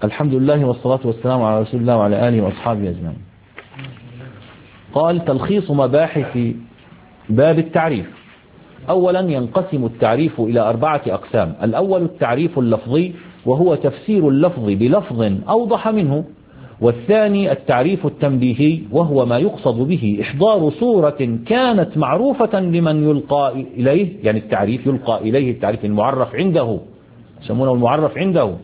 الحمد لله والصلاة والسلام على رسول الله وعلى آله وأصحابه أجمعين. قال: تلخيص مباحث باب التعريف. أولا، ينقسم التعريف إلى 4 أقسام. الأول التعريف اللفظي، وهو تفسير اللفظ بلفظ أوضح منه. والثاني التعريف التنبيهي، وهو ما يقصد به إحضار صورة كانت معروفة لمن يلقى إليه، يعني التعريف يلقى إليه، التعريف المعرف عنده، يسمونه المعرف عنده،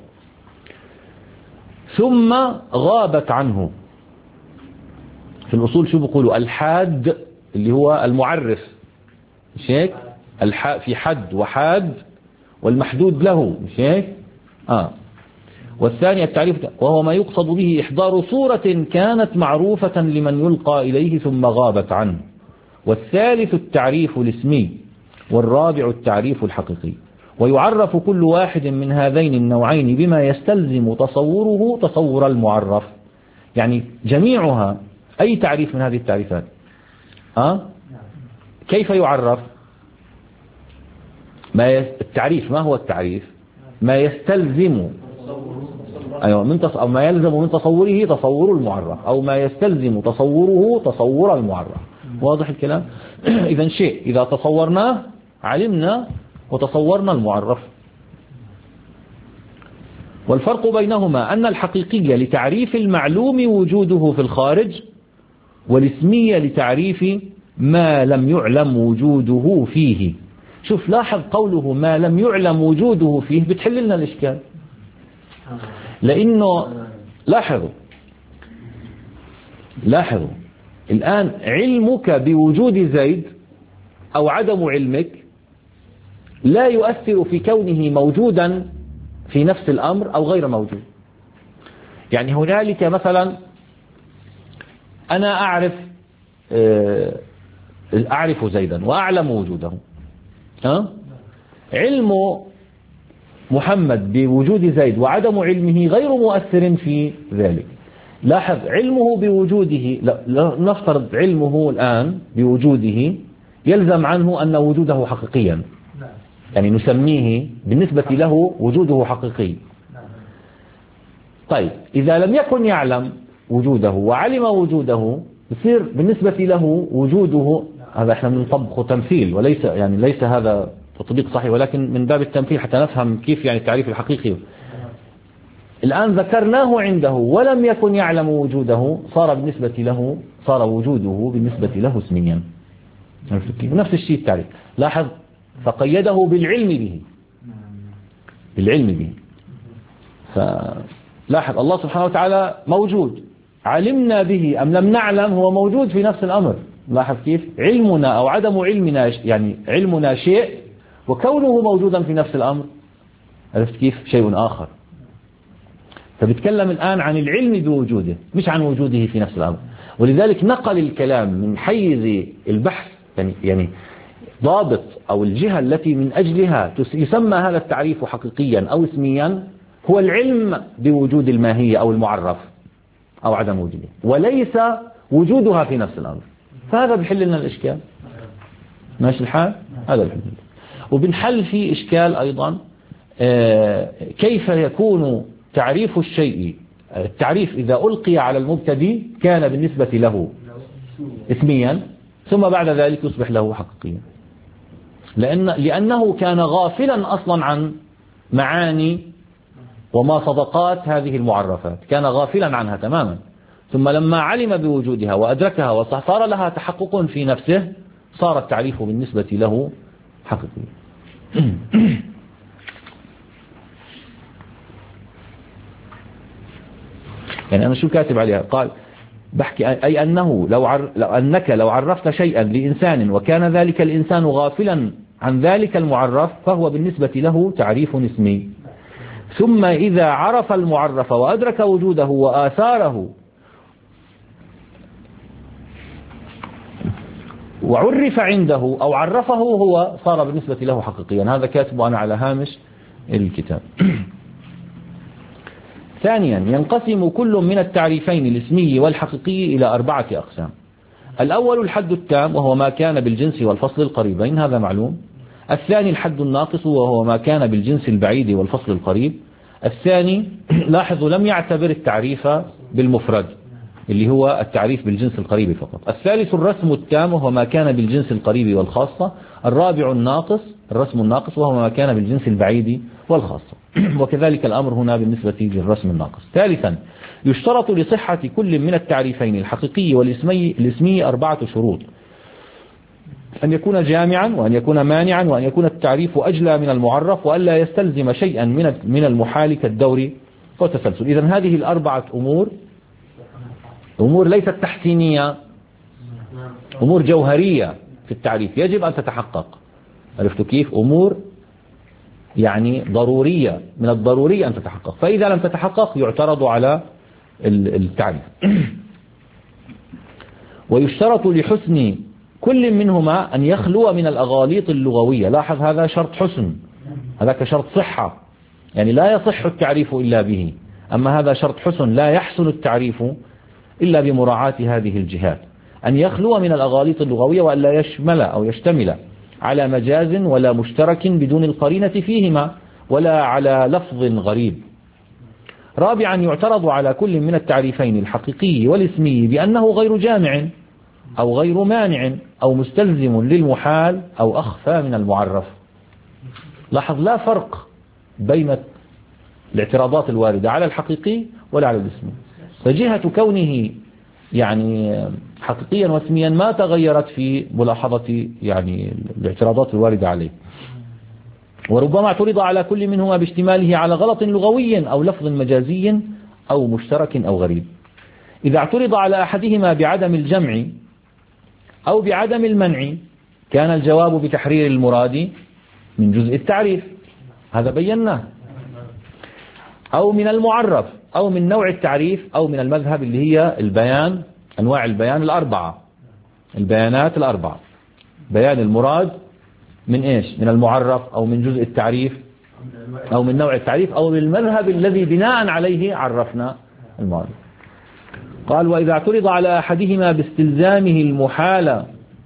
ثم غابت عنه. في الأصول شو بيقولوا؟ الحاد اللي هو المعرف، مش هيك؟ في حد وحاد والمحدود له، مش هيك؟ والثاني التعريف، وهو ما يقصد به إحضار صورة كانت معروفة لمن يلقى إليه ثم غابت عنه. والثالث التعريف الاسمي. والرابع التعريف الحقيقي. ويعرف كل واحد من هذين النوعين بما يستلزم تصوره تصور المعرف. يعني جميعها، أي تعريف من هذه التعريفات كيف يعرف؟ التعريف ما هو التعريف؟ ما يستلزم، أيوة، أو ما يلزم من تصوره تصور المعرف، أو ما يستلزم تصوره تصور المعرف. واضح الكلام؟ إذا شيء إذا تصورناه علمنا وتصورنا المعرف. والفرق بينهما أن الحقيقية لتعريف المعلوم وجوده في الخارج، والاسمية لتعريف ما لم يعلم وجوده فيه. شوف، لاحظ قوله ما لم يعلم وجوده فيه بتحل لنا الإشكال، لأنه لاحظوا الآن، علمك بوجود زيد أو عدم علمك لا يؤثر في كونه موجودا في نفس الأمر أو غير موجود. يعني هنالك مثلا أنا أعرف زيدا وأعلم وجوده، علم محمد بوجود زيد وعدم علمه غير مؤثر في ذلك. لاحظ، علمه بوجوده، نفترض علمه الآن بوجوده يلزم عنه أن وجوده حقيقيا، يعني نسميه بالنسبة له وجوده حقيقي. طيب، إذا لم يكن يعلم وجوده وعلم وجوده، يصير بالنسبة له وجوده، هذا احنا بنطبقه تمثيل، وليس يعني ليس هذا تطبيق صحيح، ولكن من باب التمثيل حتى نفهم كيف يعني التعريف الحقيقي. الآن ذكرناه عنده ولم يكن يعلم وجوده، صار وجوده بالنسبة له اسميا. نفس الشيء التعريف، لاحظ، فقيده بالعلم به. فلاحظ الله سبحانه وتعالى موجود، علمنا به أم لم نعلم هو موجود في نفس الأمر. لاحظ كيف علمنا أو عدم علمنا، يعني علمنا شيء وكونه موجودا في نفس الأمر، عرفت كيف؟ شيء آخر. فبتكلم الآن عن العلم بوجوده، مش عن وجوده في نفس الأمر. ولذلك نقل الكلام من حيز البحث، يعني ضابط أو الجهة التي من أجلها يسمى هذا التعريف حقيقيا أو اسميا هو العلم بوجود الماهية أو المعرف أو عدم وجوده، وليس وجودها في نفس الأمر. فهذا بحل لنا الإشكال. ماشي الحال؟ هذا بحل لنا. وبنحل فيه إشكال أيضا، كيف يكون تعريف الشيء، التعريف إذا ألقي على المبتدئ كان بالنسبة له اسميا، ثم بعد ذلك يصبح له حقيقيا، لأنه كان غافلا أصلا عن معاني وما صدقات هذه المعرفات، كان غافلا عنها تماما. ثم لما علم بوجودها وأدركها وصار لها تحقق في نفسه، صار التعريف بالنسبة له حقيقي. يعني أنا شو كاتب عليها؟ قال بحكي أي أنه لو عرفت شيئا لإنسان وكان ذلك الإنسان غافلا عن ذلك المعرف، فهو بالنسبة له تعريف اسمي. ثم إذا عرف المعرف وأدرك وجوده وآثاره وعرف عنده أو عرفه هو، صار بالنسبة له حقيقيا. هذا كاتبه أنا على هامش الكتاب. ثانيا، ينقسم كل من التعريفين الاسمي والحقيقي إلى 4 أقسام. الأول الحد التام، وهو ما كان بالجنس والفصل القريبين، هذا معلوم. الثاني الحد الناقص، وهو ما كان بالجنس البعيد والفصل القريب. الثاني لاحظوا لم يعتبر التعريف بالمفرد اللي هو التعريف بالجنس القريب فقط. الثالث الرسم التام وهو ما كان بالجنس القريب والخاصة. الرابع الرسم الناقص وهو ما كان بالجنس البعيد والخاصة. وكذلك الأمر هنا بالنسبة للرسم الناقص. ثالثا يشترط لصحة كل من التعريفين الحقيقي والاسمي 4 شروط: أن يكون جامعا، وأن يكون مانعا، وأن يكون التعريف أجلى من المعرف، وألا يستلزم شيئا من المحال كالدور والتسلسل. إذن هذه الأربعة أمور ليست تحسينية، أمور جوهرية في التعريف يجب أن تتحقق. عرفتوا كيف؟ أمور يعني ضرورية، من الضروري أن تتحقق، فإذا لم تتحقق يعترض على التعريف. ويشترط لحسن كل منهما أن يخلو من الأغاليط اللغوية. لاحظ هذا شرط حسن، هذاك شرط صحة، يعني لا يصح التعريف إلا به. أما هذا شرط حسن، لا يحسن التعريف إلا بمراعاة هذه الجهات. أن يخلو من الأغاليط اللغوية، وأن لا يشمل أو يشتمل على مجاز ولا مشترك بدون القرينة فيهما، ولا على لفظ غريب. رابعا يعترض على كل من التعريفين الحقيقي والاسمي بأنه غير جامع أو غير مانع أو مستلزم للمحال أو أخفى من المعرف. لاحظ لا فرق بين الاعتراضات الواردة على الحقيقي ولا على الاسمي، فجهة كونه يعني حقيقيا واسميا ما تغيرت في ملاحظة يعني الاعتراضات الواردة عليه. وربما اعترض على كل منهما باشتماله على غلط لغوي أو لفظ مجازي أو مشترك أو غريب. إذا اعترض على أحدهما بعدم الجمع أو بعدم المنع كان الجواب بتحرير المراد من جزء التعريف، هذا بيناه، أو من المعرف، أو من نوع التعريف، أو من المذهب اللي هي البيان، أنواع البيان الأربعة، البيانات الأربعة: بيان المراد من إيش؟ من المعرف، أو من جزء التعريف، أو من نوع التعريف، أو من المذهب الذي بناء عليه عرفنا المراد. قال: وإذا اعترض على أحدهما باستلزامه المحال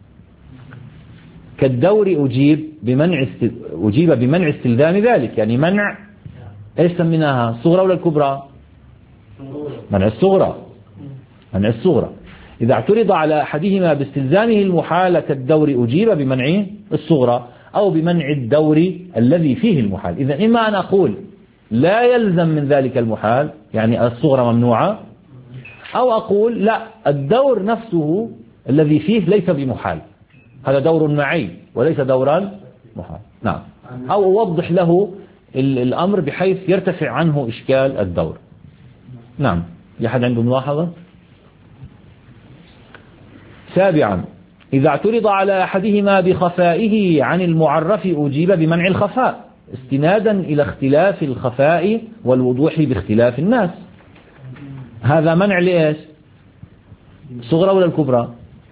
كالدور أجيب بمنع استلزام ذلك. يعني منع ايش سميناها؟ الصغرى ولا الكبرى؟ منع الصغرى، منع الصغرى. إذا اعترض على أحدهما باستلزامه المحال كالدور أجيب بمنع الصغرى أو بمنع الدور الذي فيه المحال. إذا إما أن أقول لا يلزم من ذلك المحال، يعني الصغرى ممنوعة، أو أقول لا، الدور نفسه الذي فيه ليس بمحال، هذا دور معي وليس دورا محال. نعم. أو أوضح له الأمر بحيث يرتفع عنه إشكال الدور. نعم. أحد عنده ملاحظة؟ سابعا إذا اعترض على أحدهما بخفائه عن المعرف أجيب بمنع الخفاء استنادا إلى اختلاف الخفاء والوضوح باختلاف الناس. هذا منع لإيش؟ صغرى ولا الكبرى؟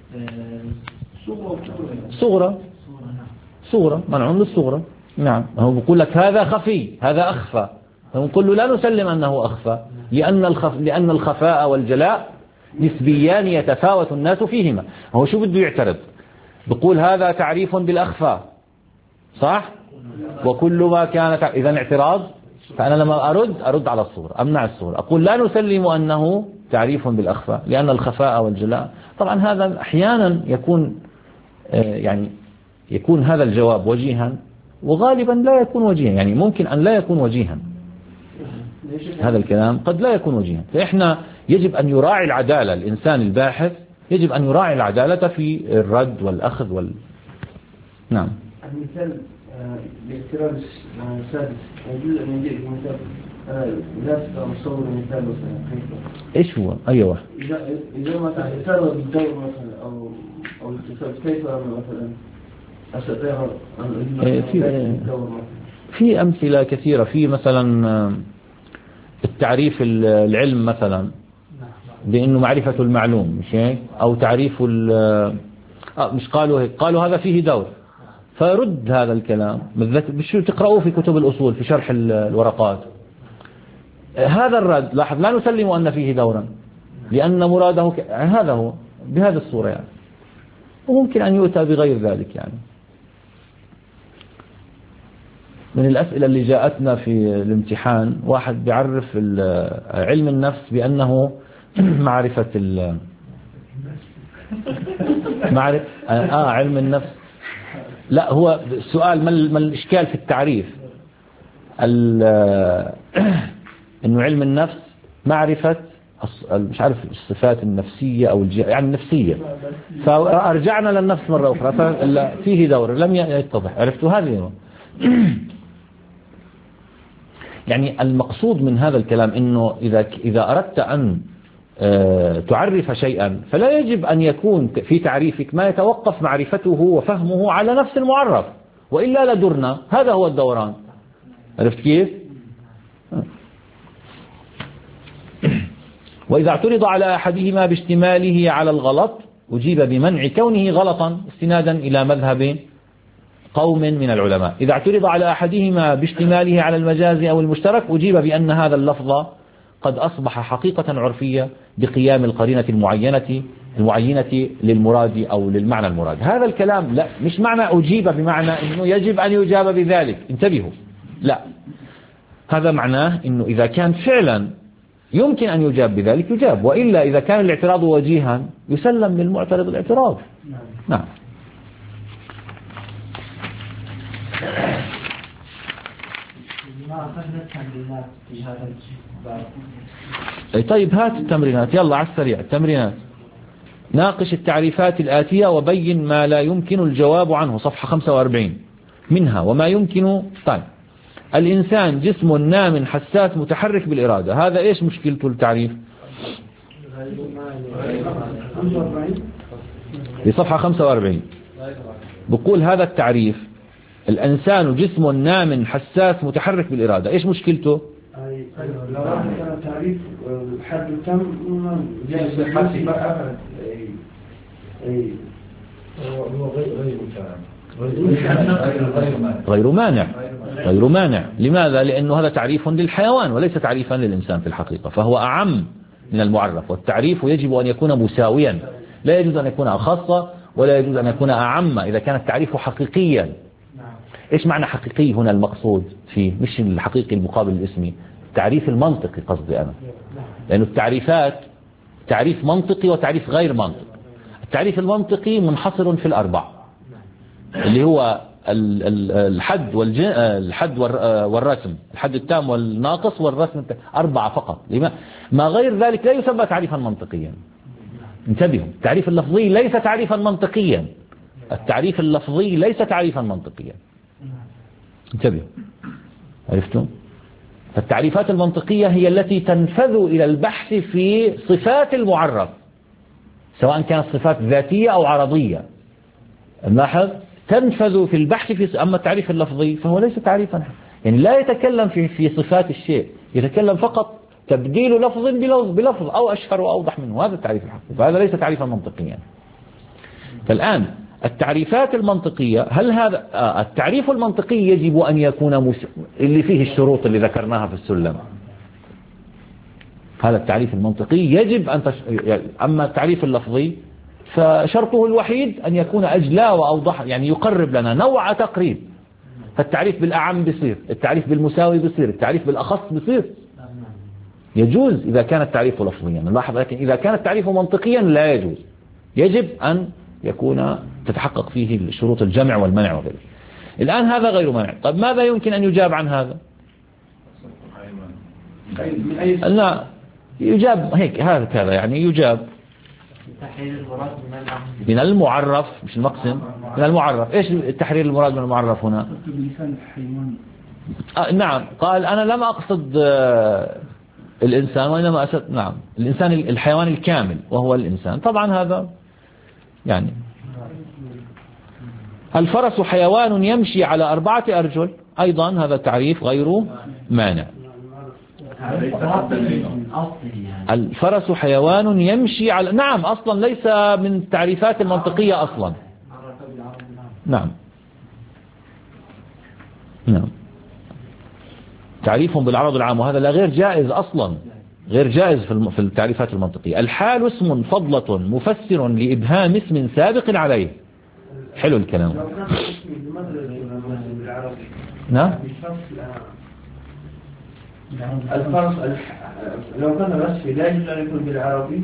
صغرى، صغرى، منع للصغرى. نعم. هو بيقول لك هذا خفي، هذا أخفى، فنقول له لا نسلم أنه أخفى، لأن الخفاء والجلاء نسبيان يتفاوت الناس فيهما. هو شو بده يعترض؟ بيقول هذا تعريف بالأخفى، صح؟ وكل ما كان إذا اعتراض. فأنا لما أرد على الصورة، أمنع الصورة، أقول لا نسلم أنه تعريف بالأخفى لأن الخفاء والجلاء. طبعا هذا أحيانا يكون يعني يكون هذا الجواب وجيها، وغالبا لا يكون وجيها، يعني ممكن أن لا يكون وجيها. هذا الكلام قد لا يكون وجيها. فإحنا يجب أن يراعي العدالة، الإنسان الباحث يجب أن يراعي العدالة في الرد والأخذ نعم. المثال باعتراض السادس يجوز أن يجيء مثال لا مصور مثال مثلا. إيش هو؟ أي واحد؟ إذا ما اعترض بالدور مثلا أو الاتصال كيف مثلا أستطيع في أمثلة كثيرة. في مثلا التعريف العلم مثلا بأنه معرفة المعلوم، مش هيك؟ أو تعريف مش قالوا هيك، قالوا هذا فيه دور، فرد هذا الكلام بشو تقرأوه في كتب الأصول في شرح الورقات. هذا الرد لاحظ لا نسلم أن فيه دورا لأن مراده هذا هو بهذه الصورة يعني، وممكن أن يؤتى بغير ذلك يعني. من الأسئلة اللي جاءتنا في الامتحان واحد بيعرف علم النفس بأنه معرفة علم النفس. لا، هو السؤال ما الإشكال في التعريف؟ إنه علم النفس معرفة مش عارف الصفات النفسية أو يعني النفسية، فرجعنا للنفس مرة أخرى فيه دور لم يتضح. عرفتوا هذه؟ يعني المقصود من هذا الكلام إنه إذا أردت أن تعرف شيئا فلا يجب أن يكون في تعريفك ما يتوقف معرفته وفهمه على نفس المعرف، وإلا لدرنا. هذا هو الدوران. عرفت كيف؟ وإذا اعترض على أحدهما باشتماله على الغلط أجيب بمنع كونه غلطا استنادا إلى مذهب قوم من العلماء. إذا اعترض على أحدهما باشتماله على المجاز أو المشترك أجيب بأن هذا اللفظ قد أصبح حقيقة عرفية بقيام القرينة المعينة للمراد أو للمعنى المراد. هذا الكلام لا، مش معنى أجيب بمعنى أنه يجب أن يجاب بذلك، انتبهوا، لا، هذا معناه أنه إذا كان فعلا يمكن أن يجاب بذلك يجاب، وإلا إذا كان الاعتراض وجيها يسلم للمعترض الاعتراض. نعم. طيب هات التمرينات، يلا على السريع التمرينات. ناقش التعريفات الآتية وبين ما لا يمكن الجواب عنه، صفحة 45. منها وما يمكن. طيب، الإنسان جسم نام حساس متحرك بالإرادة، هذا إيش مشكلته التعريف؟ في صفحة 45 بقول هذا التعريف: الإنسان جسم نام حساس متحرك بالإرادة، إيش مشكلته؟ لو كان تعريف الحد تم غير مانع. لماذا؟ لأنه هذا تعريف للحيوان وليس تعريفا للإنسان في الحقيقة، فهو أعم من المعرف، والتعريف يجب أن يكون مساويا، لا يجوز أن يكون أخص ولا يجوز أن يكون أعم إذا كان التعريف حقيقيا. إيش معنى حقيقي هنا؟ المقصود فيه مش الحقيقي المقابل الاسمي، التعريف المنطقي قصدي أنا، لأن التعريفات تعريف منطقي وتعريف غير منطقي. التعريف المنطقي منحصر في الأربع، اللي هو الحد والرسم، الحد التام والناقص والرسم التام، 4 فقط. ما غير ذلك لا يسمى تعريفا منطقيا. انتبهوا، التعريف اللفظي ليس تعريفا منطقيا، التعريف اللفظي ليس تعريفا منطقيا، انتبهوا. عرفتم؟ فالتعريفات المنطقية هي التي تنفذ إلى البحث في صفات المعرف، سواء كانت صفات ذاتية أو عرضية. نلاحظ تنفذ في البحث في. أما التعريف اللفظي فهو ليس تعريفا، يعني لا يتكلم في صفات الشيء، يتكلم فقط تبديل لفظ بلفظ أو أشهر وأوضح منه، هذا التعريف الحقيقي، فهذا ليس تعريفا منطقيا. فالآن التعريفات المنطقية، هل هذا التعريف المنطقي يجب أن يكون اللي فيه الشروط اللي ذكرناها في السلم، هذا التعريف المنطقي يجب أن أما التعريف اللفظي فشرطه الوحيد أن يكون أجلى وأوضح، يعني يقرب لنا نوع تقريب. فالتعريف بالأعم بصير، التعريف بالمساوي بصير، التعريف بالأخص بصير، يجوز إذا كان التعريف لفظيا نلاحظ، لكن إذا كان التعريف منطقيا لا يجوز، يجب أن يكون تتحقق فيه شروط الجمع والمنع وغيره. الآن هذا غير منع. طيب ماذا يمكن أن يجاب عن هذا؟ لا يجاب هيك هذا يعني يجاب من المعرف، مش المقسم، من المعرف. إيش التحرير المراد من المعرف هنا؟ نعم، قال أنا لم أقصد الإنسان وإنما أقصد نعم الإنسان الحيوان الكامل وهو الإنسان. طبعا هذا يعني الفرس حيوان يمشي على 4 أرجل، أيضا هذا تعريف غير مانع. الفرس حيوان يمشي على، نعم أصلا ليس من التعريفات المنطقية أصلا. نعم تعريف بالعرض العام، وهذا لا غير جائز أصلا، غير جائز في التعريفات المنطقية. الحال اسم فضلة مفسر لإبهام اسم سابق عليه. حلو الكلام. نعم. الفرس لو كان الوصف لا يجوز أن يكون بالعربي.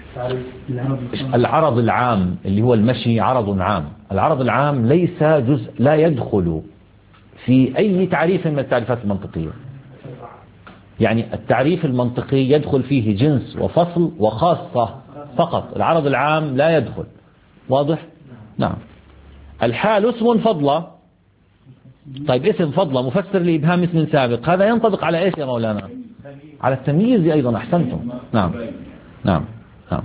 العرض العام اللي هو المشي عرض عام. العرض العام ليس جزء، لا يدخل في أي تعريف من التعريفات المنطقية. يعني التعريف المنطقي يدخل فيه جنس وفصل وخاصة فقط. العرض العام لا يدخل. واضح؟ نعم. الحال اسم فضلة. طيب اسم فضلة مفسر لإبهام اسم سابق، هذا ينطبق على إيش يا مولانا؟ على التمييز أيضا. أحسنتم. نعم نعم نعم.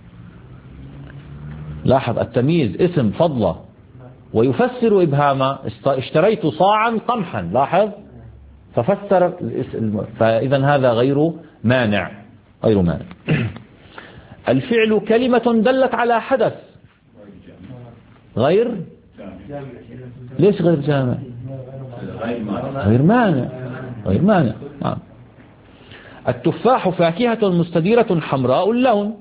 لاحظ التمييز اسم فضلة ويفسر إبهاما. اشتريت صاعا قمحا، لاحظ، ففسر فإذا هذا غير مانع. غير مانع. الفعل كلمة دلت على حدث غير، ليش غير جامع؟ غير مانع. غير مانع. نعم. التفاح فاكهة مستديرة حمراء اللون،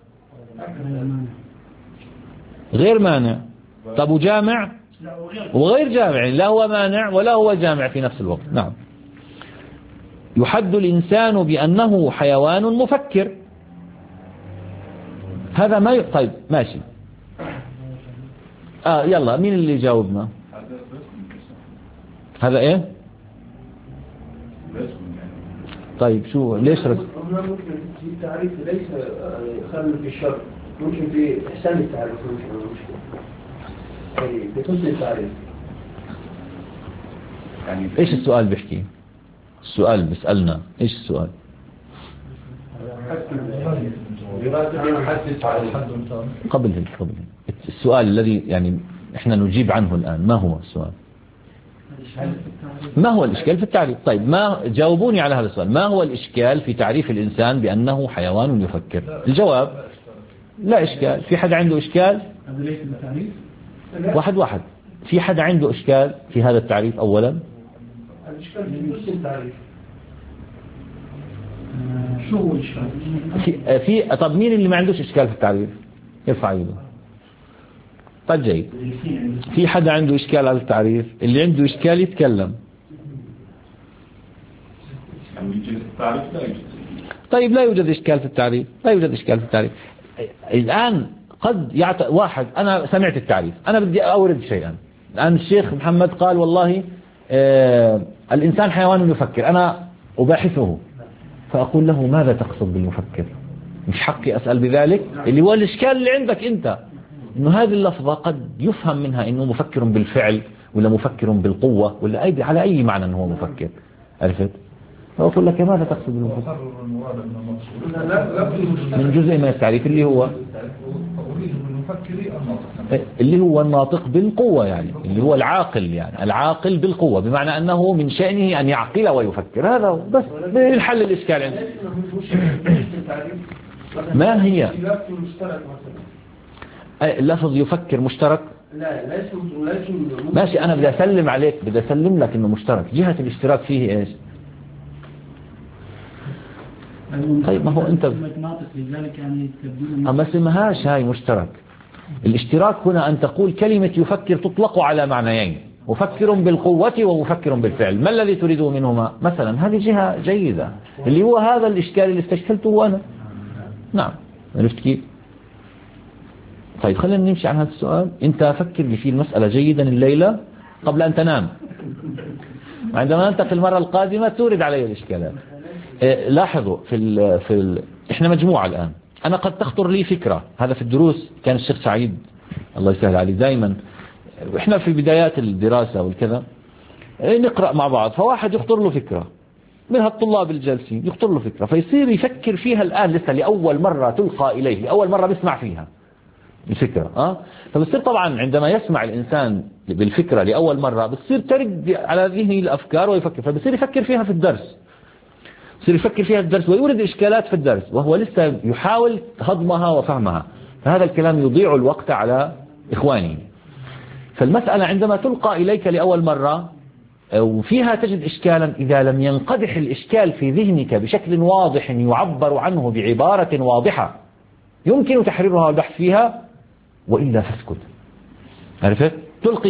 غير مانع. طب وجامع؟ وغير جامع، لا هو مانع ولا هو جامع في نفس الوقت. نعم. يحد الإنسان بأنه حيوان مفكر، هذا ما طيب ماشي. يلا مين اللي جاوبنا؟ هذا ايه؟ طيب شو ليش رسم؟ ممكن في التعريف ليس خلل في الشر، ممكن في إحسان التعريف، ممكن في حسن التعريف. يعني ايش السؤال بيحكي؟ السؤال بيسألنا ايش السؤال؟ قبل السؤال الذي يعني احنا نجيب عنه الآن، ما هو السؤال؟ ما هو الإشكال في التعريف؟ طيب ما جاوبوني على هذا السؤال. ما هو الإشكال في تعريف الإنسان بأنه حيوان يفكر؟ الجواب لا إشكال. في حد عنده إشكال؟ واحد. في حد عنده إشكال في هذا التعريف؟ أولا الإشكال في حسن التعريف. شو هو الإشكال؟ طب مين اللي ما عندوش إشكال في التعريف؟ يرفع يده. طيب جيد. في حد عنده إشكال على التعريف؟ اللي عنده إشكال يتكلم. طيب لا يوجد إشكال في التعريف. لا يوجد إشكال في التعريف. الآن قد واحد أنا سمعت التعريف، أنا بدي أورد شيئا. الآن الشيخ محمد قال والله الإنسان حيوان يفكر، أنا أباحثه فأقول له ماذا تقصد بالمفكر؟ مش حقي أسأل بذلك؟ اللي هو الإشكال اللي عندك أنت، إنه هذه اللفظة قد يفهم منها إنه مفكر بالفعل ولا مفكر بالقوة ولا على أي معنى إنه هو مفكر. عرفت؟ فأقول لك ماذا تقصد بالمفكر؟ من جزء من التعريف اللي هو الناطق بالقوة، يعني اللي هو العاقل، يعني العاقل بالقوة، بمعنى أنه من شأنه أن يعقل ويفكر. هذا بس الحل الإشكال عنده. ما هي اللفظ يفكر مشترك؟ لا ماشي. أنا بدي أسلم عليك، بدي أسلم لك إنه مشترك. جهة الاشتراك فيه إيش؟ طيب ما هو أنت ما اسمهاش هاي مشترك. الاشتراك هنا أن تقول كلمة يفكر تطلق على معنيين، مفكر بالقوة ومفكر بالفعل. ما الذي تريده منهما؟ مثلا هذه جهة جيدة، اللي هو هذا الإشكال اللي استشكلته أنا. نعم. عرفت كيف؟ طيب خلينا نمشي عن هذا السؤال. أنت فكر لي في المسألة جيدا الليلة قبل أن تنام، وعندما نلتقي المرة القادمة تورد علي الإشكالات. لاحظوا إحنا مجموعة الآن. أنا قد تخطر لي فكرة، هذا في الدروس كان الشيخ سعيد الله يسهل عليه دائما، وإحنا في بدايات الدراسة والكذا نقرأ مع بعض، فواحد يخطر له فكرة من هالطلاب الجالسين، يخطر له فكرة فيصير يفكر فيها الآن لسه لأول مرة تلقى إليه، لأول مرة بيسمع فيها الفكرة. فبصير طبعا عندما يسمع الإنسان بالفكرة لأول مرة بصير ترد على ذهنه الأفكار ويفكر، فبصير يفكر فيها في الدرس، بصير يفكر فيها الدرس ويورد إشكالات في الدرس وهو لسه يحاول هضمها وفهمها، فهذا الكلام يضيع الوقت على إخوانه. فالمسألة عندما تلقى إليك لأول مرة وفيها تجد إشكالا، إذا لم ينقدح الإشكال في ذهنك بشكل واضح يعبر عنه بعبارة واضحة يمكن تحريرها والبحث فيها، وإلا فاسكت. عرفت؟ تلقيها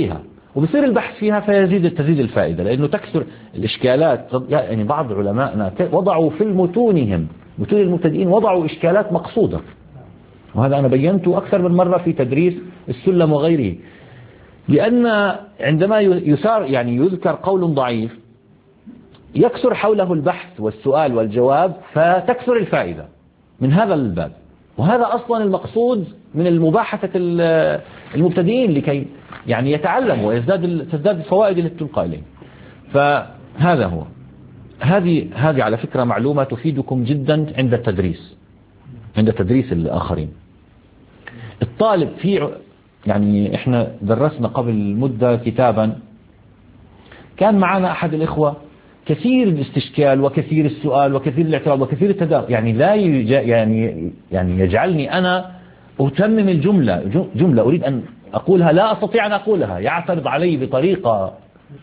وبصير البحث فيها تزيد الفائدة، لأنه تكثر الإشكالات. يعني بعض علمائنا وضعوا في متون المبتدئين وضعوا إشكالات مقصودة، وهذا أنا بينته أكثر من مرة في تدريس السلم وغيره. لأن عندما يذكر قول ضعيف يكثر حوله البحث والسؤال والجواب، فتكثر الفائدة من هذا الباب. وهذا أصلا المقصود من المباحثة المبتدئين، لكي يعني يتعلم تزداد الفوائد التي تلقى إليه. فهذا هو. هذه على فكرة معلومة تفيدكم جدا عند تدريس الآخرين. الطالب يعني احنا درسنا قبل مدة كتابا، كان معنا أحد الإخوة كثير الاستشكال وكثير السؤال وكثير الاعتراض وكثير التداخل، يعني لا يعني يجعلني أنا أتمم جملة أريد أن أقولها لا أستطيع أن أقولها، يعترض علي بطريقة،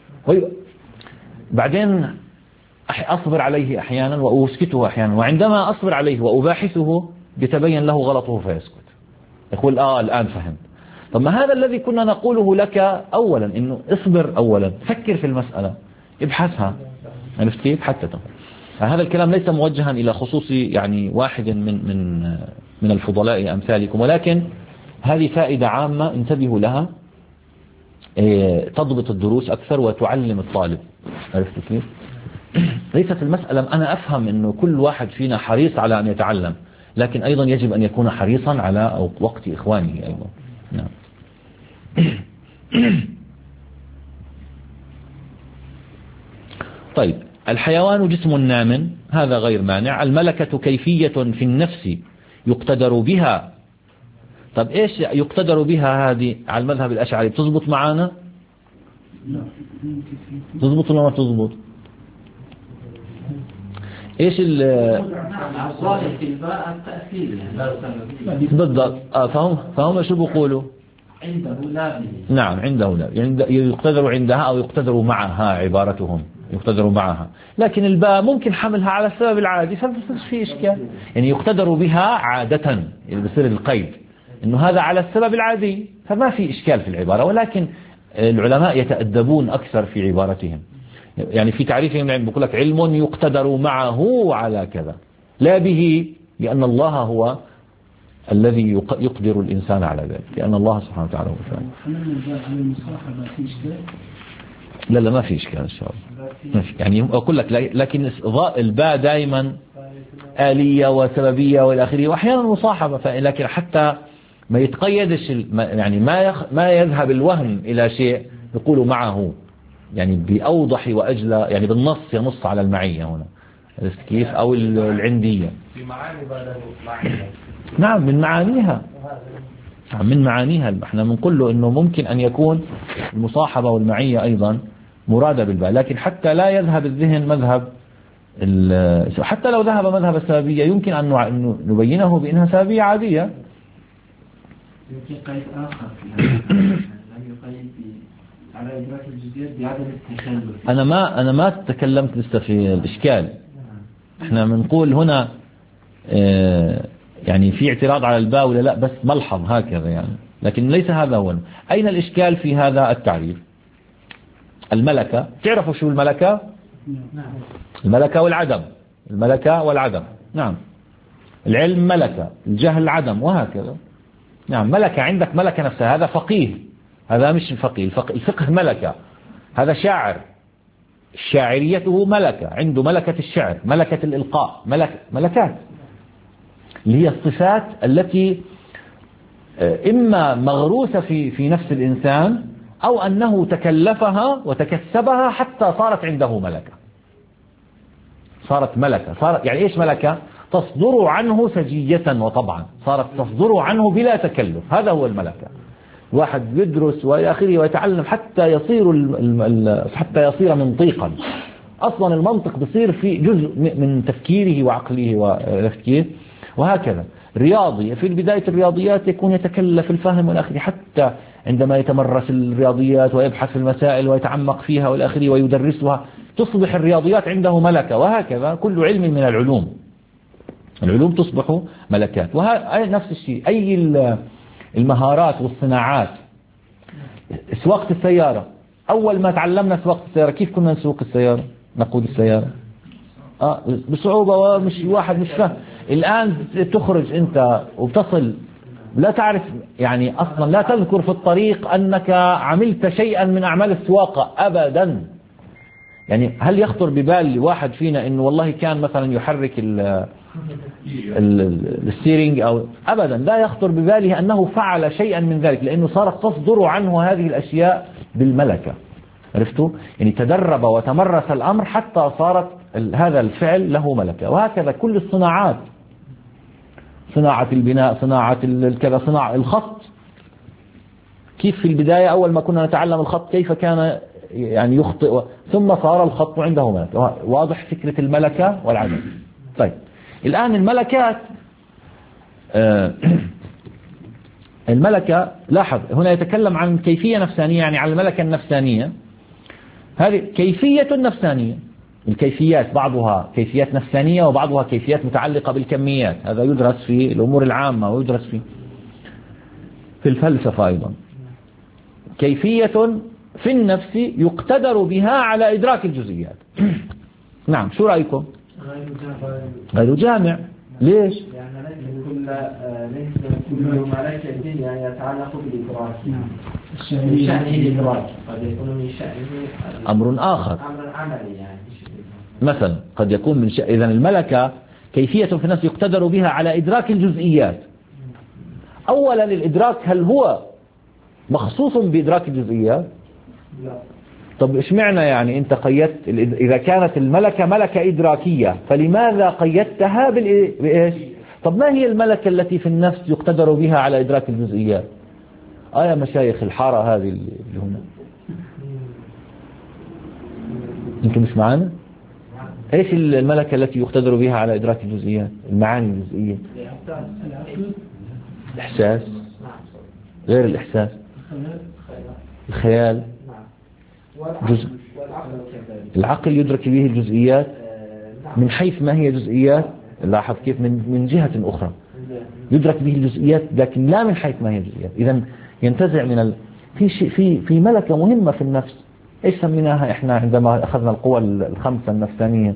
بعدين أصبر عليه أحيانا وأسكته أحيانا، وعندما أصبر عليه وأباحثه يتبين له غلطه فيسكت، يقول الآن فهمت. طب ما هذا الذي كنا نقوله لك أولا، إنه اصبر أولا، فكر في المسألة، ابحثها، عرفت كيف؟ حتى هذا الكلام ليس موجها إلى خصوص يعني واحد من الفضلاء أمثالكم، ولكن هذه فائدة عامة انتبهوا لها، تضبط الدروس أكثر وتعلم الطالب، عرفت كيف؟ ليست المسألة أنا أفهم أنه كل واحد فينا حريص على أن يتعلم، لكن أيضا يجب أن يكون حريصا على وقت إخوانه أيضا. نعم. طيب، الحيوان جسم نام، هذا غير مانع. الملكة كيفية في النفس يقتدر بها. طب إيش يقتدر بها؟ هذه على المذهب الأشعري تضبط معانا؟ تضبط ولا ما تضبط؟ إيش بالضبط؟ فهم شو بيقولوا؟ عنده لا. نعم، عنده لا، يعني يقتدر عندها أو يقتدر معها، عبارتهم يقتدر معها. لكن الباء ممكن حملها على السبب العادي، فما في إشكال. يعني يقتدر بها عادة، اللي بصير القيد إنه هذا على السبب العادي، فما في إشكال في العبارة. ولكن العلماء يتأدبون أكثر في عبارتهم، يعني في تعريفهم يعني بيقول لك علم يقتدر معه على كذا، لا به، لأن الله هو الذي يقدر الإنسان على ذلك، لأن الله سبحانه وتعالى هو الفاعل. لا ما في إشكال إن شاء الله. يعني أقول لك، لكن الباء دائما آلية وسببية والآخرية، وأحيانا مصاحبة، لكن حتى ما يتقيدش، يعني ما يذهب الوهم إلى شيء يقول معه، يعني بأوضح وأجلى، يعني بالنص ينص على المعية هنا، عرفت كيف؟ أو العندية. في معاني بعد المعية. نعم، من معانيها احنا بنقول له انه ممكن ان يكون المصاحبة والمعية ايضا مرادة بالباء، لكن حتى لا يذهب الذهن مذهب حتى لو ذهب مذهب السببية يمكن ان نبينه بانها سببية عادية. يمكن قيد اخر لم يقيد على ادراك الجزئيات بعدم التكلف. انا ما تكلمت لسه في الاشكال، احنا بنقول هنا يعني في اعتراض على الباء ولا لا، بس ملحظ هكذا يعني، لكن ليس هذا هو. أين الإشكال في هذا التعريف؟ الملكة، تعرفوا شو الملكة؟ الملكة والعدم، الملكة والعدم. نعم، العلم ملكة، الجهل عدم، وهكذا. نعم، ملكة، عندك ملكة نفسها، هذا فقيه، هذا مش فقيه، الفقه ملكة، هذا شاعر، شاعريته ملكة، عنده ملكة الشعر، ملكة الإلقاء، ملكات، اللي هي الصفات التي إما مغروسة في نفس الإنسان، أو أنه تكلفها وتكسبها حتى صارت عنده ملكة، صارت ملكة، يعني إيش ملكة؟ تصدر عنه سجية وطبعا، صارت تصدر عنه بلا تكلف، هذا هو الملكة. واحد يدرس وإلى آخره ويتعلم حتى يصير منطقا. أصلا المنطق بصير في جزء من تفكيره وعقله وتفكيره، وهكذا. رياضي في بداية الرياضيات يكون يتكلف الفهم والآخر، حتى عندما يتمرس الرياضيات ويبحث في المسائل ويتعمق فيها والآخر ويدرسها تصبح الرياضيات عنده ملكة، وهكذا كل علم من العلوم تصبح ملكات. نفس الشيء أي المهارات والصناعات، سواقة السيارة، أول ما تعلمنا سواقة السيارة كيف كنا نسوق السيارة، نقود السيارة بصعوبة، ومش واحد مش فاهم. الآن تخرج أنت وتصل لا تعرف يعني أصلا لا تذكر في الطريق أنك عملت شيئا من أعمال السواقة أبدا. يعني هل يخطر ببال واحد فينا أنه والله كان مثلا يحرك الستيرينج أو أبدا لا يخطر بباله أنه فعل شيئا من ذلك، لأنه صارت تصدر عنه هذه الأشياء بالملكة. عرفتوا؟ يعني تدرب وتمرس الأمر حتى صارت هذا الفعل له ملكة. وهكذا كل الصناعات، صناعة البناء، صناعة الكذا، صناعة الخط. كيف في البداية أول ما كنا نتعلم الخط كيف كان يعني يخطئ، ثم صار الخط عنده ملكة. واضح فكرة الملكة والعدم. طيب الآن الملكات، الملكة لاحظ هنا يتكلم عن كيفية نفسانية، يعني عن الملكة النفسانية. هذه كيفية نفسانية. الكيفيات بعضها كيفيات نفسانية وبعضها كيفيات متعلقة بالكميات. هذا يدرس في الأمور العامة ويدرس في الفلسفة أيضا. كيفية في النفس يقتدر بها على إدراك الجزئيات. نعم، شو رأيكم؟ غير جامع. ليش؟ ليس كل ملكة يعني يتعلق بالإدراك، من شأنه الإدراك، قد يكون من شأنه أمر آخر، أمر عملي يعني. مثلا قد يكون من إذن الملكة كيفية في النفس يقتدر بها على إدراك الجزئيات. أولا الإدراك هل هو مخصوص بإدراك الجزئيات؟ لا. طب إيش معنى يعني أنت قيدت إذا كانت الملكة ملكة إدراكية فلماذا قيدتها بإيش؟ طب ما هي الملكة التي في النفس يقتدر بها على إدراك الجزئيات؟ يا مشايخ الحارة هذه اللي هنا، أنتم مش معانا؟ إيش الملكة التي يقتدر بها على إدراك الجزئيات، المعاني الجزئية؟ الإحساس. غير الإحساس؟ الخيال. جزء. العقل يدرك به الجزئيات من حيث ما هي جزئيات. لاحظ كيف من جهة أخرى يدرك به الجزئيات، لكن لا من حيث ما هي جزئيات. إذن ينتزع من في شيء في ملكة مهمة في النفس. إيش سميناها إحنا عندما أخذنا القوى الخمسة النفسانية؟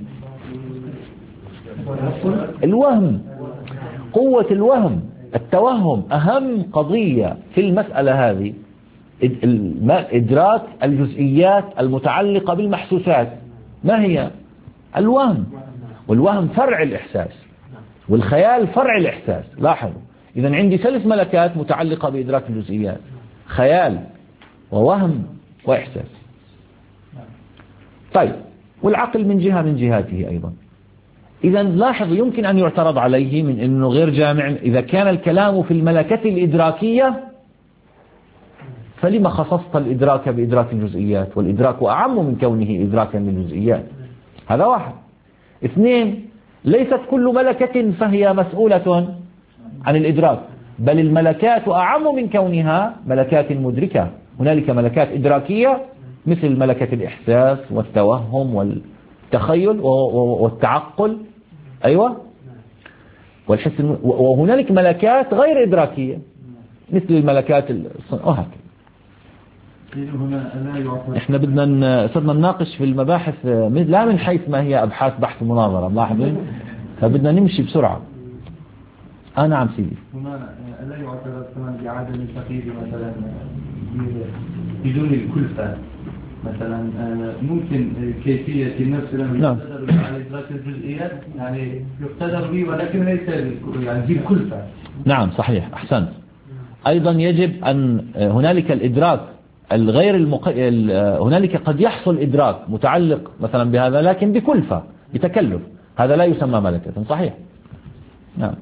الوهم. قوة الوهم، التوهم أهم قضية في المسألة هذه. إدراك الجزئيات المتعلقة بالمحسوسات. ما هي؟ الوهم. والوهم فرع الإحساس، والخيال فرع الإحساس. لاحظوا إذن عندي 3 ملكات متعلقة بإدراك الجزئيات: خيال ووهم وإحساس. طيب والعقل من جهة من جهاته أيضا. إذن لاحظوا يمكن أن يعترض عليه من أنه غير جامع. إذا كان الكلام في الملكة الإدراكية فلما خصصت الإدراك بإدراك الجزئيات، والإدراك أعم من كونه إدراكا للجزئيات؟ هذا واحد. 2، ليست كل ملكة فهي مسؤولة عن الإدراك، بل الملكات أعم من كونها ملكات مدركة. هنالك ملكات إدراكية مثل ملكة الإحساس والتوهم والتخيل والتعقل، أيوة، والحس. وهنالك ملكات غير إدراكية مثل الملكات وهكذا. احنا بدنا صرنا نناقش في المباحث لا من حيث ما هي ابحاث بحث ومناظره، ملاحظين؟ فبدنا نمشي بسرعه. نعم سيدي. هنا لا يعتبر كمان بعدم التقييد مثلا بدون الكلفه، مثلا ممكن كيفيه النفس لما يقتدر على ادراك الجزئيات يعني يقتدر به ولكن ليس يعني بالكلفه. نعم صحيح، احسنت. ايضا يجب ان هنالك الادراك الغير هنالك قد يحصل إدراك متعلق مثلا بهذا لكن بكلفة، بتكلف، هذا لا يسمى ملكة. صحيح. نعم.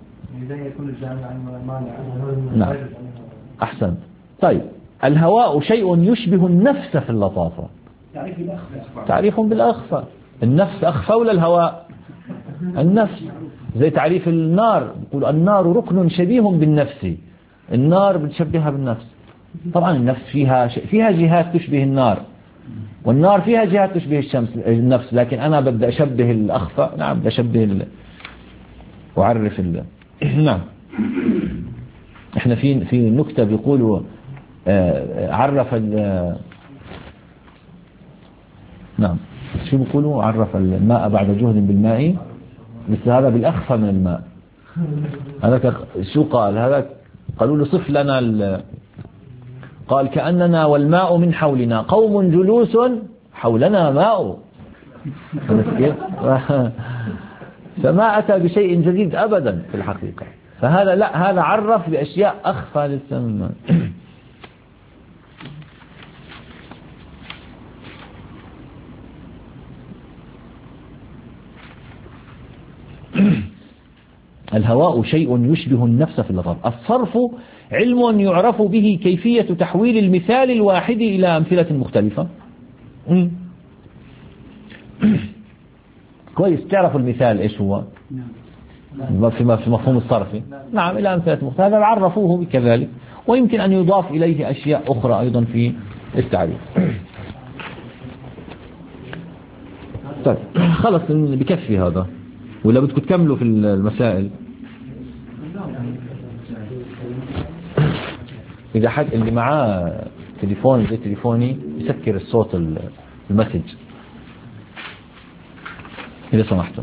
نعم أحسن. طيب الهواء شيء يشبه النفس في اللطافة. تعريف بالأخفى. النفس أخفى ولا الهواء؟ النفس. زي تعريف النار، يقول النار ركن شبيه بالنفس. النار بتشبهها بالنفس. طبعا النفس فيها جهات تشبه النار، والنار فيها جهات تشبه النفس، لكن أنا بدي أشبه الأخفى. نعم بشبه وأعرف نعم. احنا في نكتة بيقولوا عرف نعم. شو بيقولوا؟ عرف الماء بعد جهد بالماء مثل هذا بالأخفى من الماء. هذا شو قال؟ هذا قالوا له صف لنا قال كأننا والماء من حولنا قوم جلوس حولنا ماء. فما أتى بشيء جديد أبدا في الحقيقة. فهذا لا، هذا عرف بأشياء أخفى لسه من الهواء شيء يشبه النفس في اللفظ. الصرف علم يعرف به كيفية تحويل المثال الواحد إلى أمثلة مختلفة. كويس، تعرفوا المثال إيش هو في مفهوم الصرف؟ نعم، إلى أمثلة مختلفة. هذا عرفوه كذلك، ويمكن أن يضاف إليه أشياء أخرى أيضا في التعريف. طيب خلص بكفي هذا، ولا بدكم تكملوا في المسائل؟ إذا حد اللي معاه تليفون زي تليفوني يسكر الصوت المسج إذا سمحتم.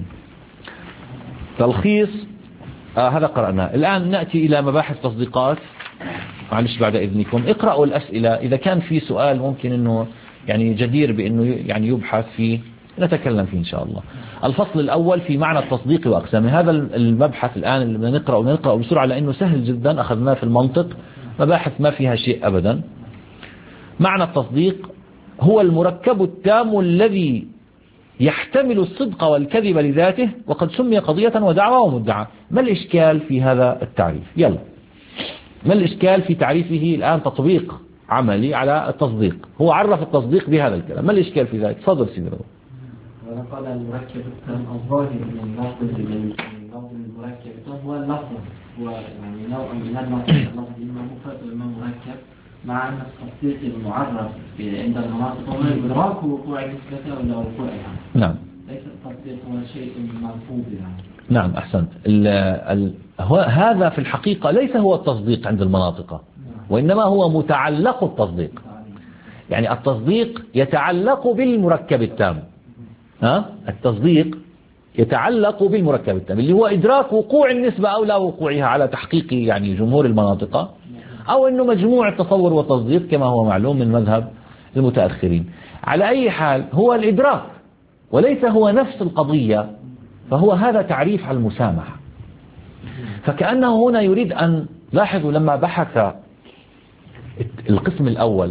تلخيص هذا قرأناه. الآن نأتي إلى مباحث تصديقات. معلش بعد إذنكم اقرأوا الأسئلة، إذا كان في سؤال ممكن إنه يعني جدير بإنه يعني يبحث فيه نتكلم فيه إن شاء الله. الفصل الأول في معنى التصديق وأقسامه. هذا المبحث الآن اللي بدنا نقرأ بسرعة لأنه سهل جدا، أخذناه في المنطق، مباحث ما فيها شيء أبدا. معنى التصديق هو المركب التام الذي يحتمل الصدق والكذب لذاته، وقد سمي قضية ودعوة ومدعى. ما الإشكال في هذا التعريف؟ يلا، ما الإشكال في تعريفه الآن تطبيق عملي على التصديق؟ هو عرف التصديق بهذا الكلام، ما الإشكال في ذلك؟ تفضل سيدي. قال المركب التام الظاهر من اللفظ المركب هو اللفظ، هو يعني نوع من اللفظ إما مفرد وإما مركب، مع أن التصديق المعرف عند المناطق هو إدراك وقوع نسبته ولا وقوعها. نعم. ليس التصديق هو شيء مرفوض يعني. نعم أحسنت. هذا في الحقيقة ليس هو التصديق عند المناطق، وإنما هو متعلق التصديق. يعني التصديق يتعلق بالمركب التام. التصديق يتعلق بالمركب التام اللي هو إدراك وقوع النسبة أو لا وقوعها على تحقيق يعني جمهور المناطق، أو أنه مجموع التصور والتصديق كما هو معلوم من مذهب المتأخرين. على أي حال هو الإدراك وليس هو نفس القضية، فهو هذا تعريف على المسامحة. فكأنه هنا يريد أن لاحظوا لما بحث القسم الأول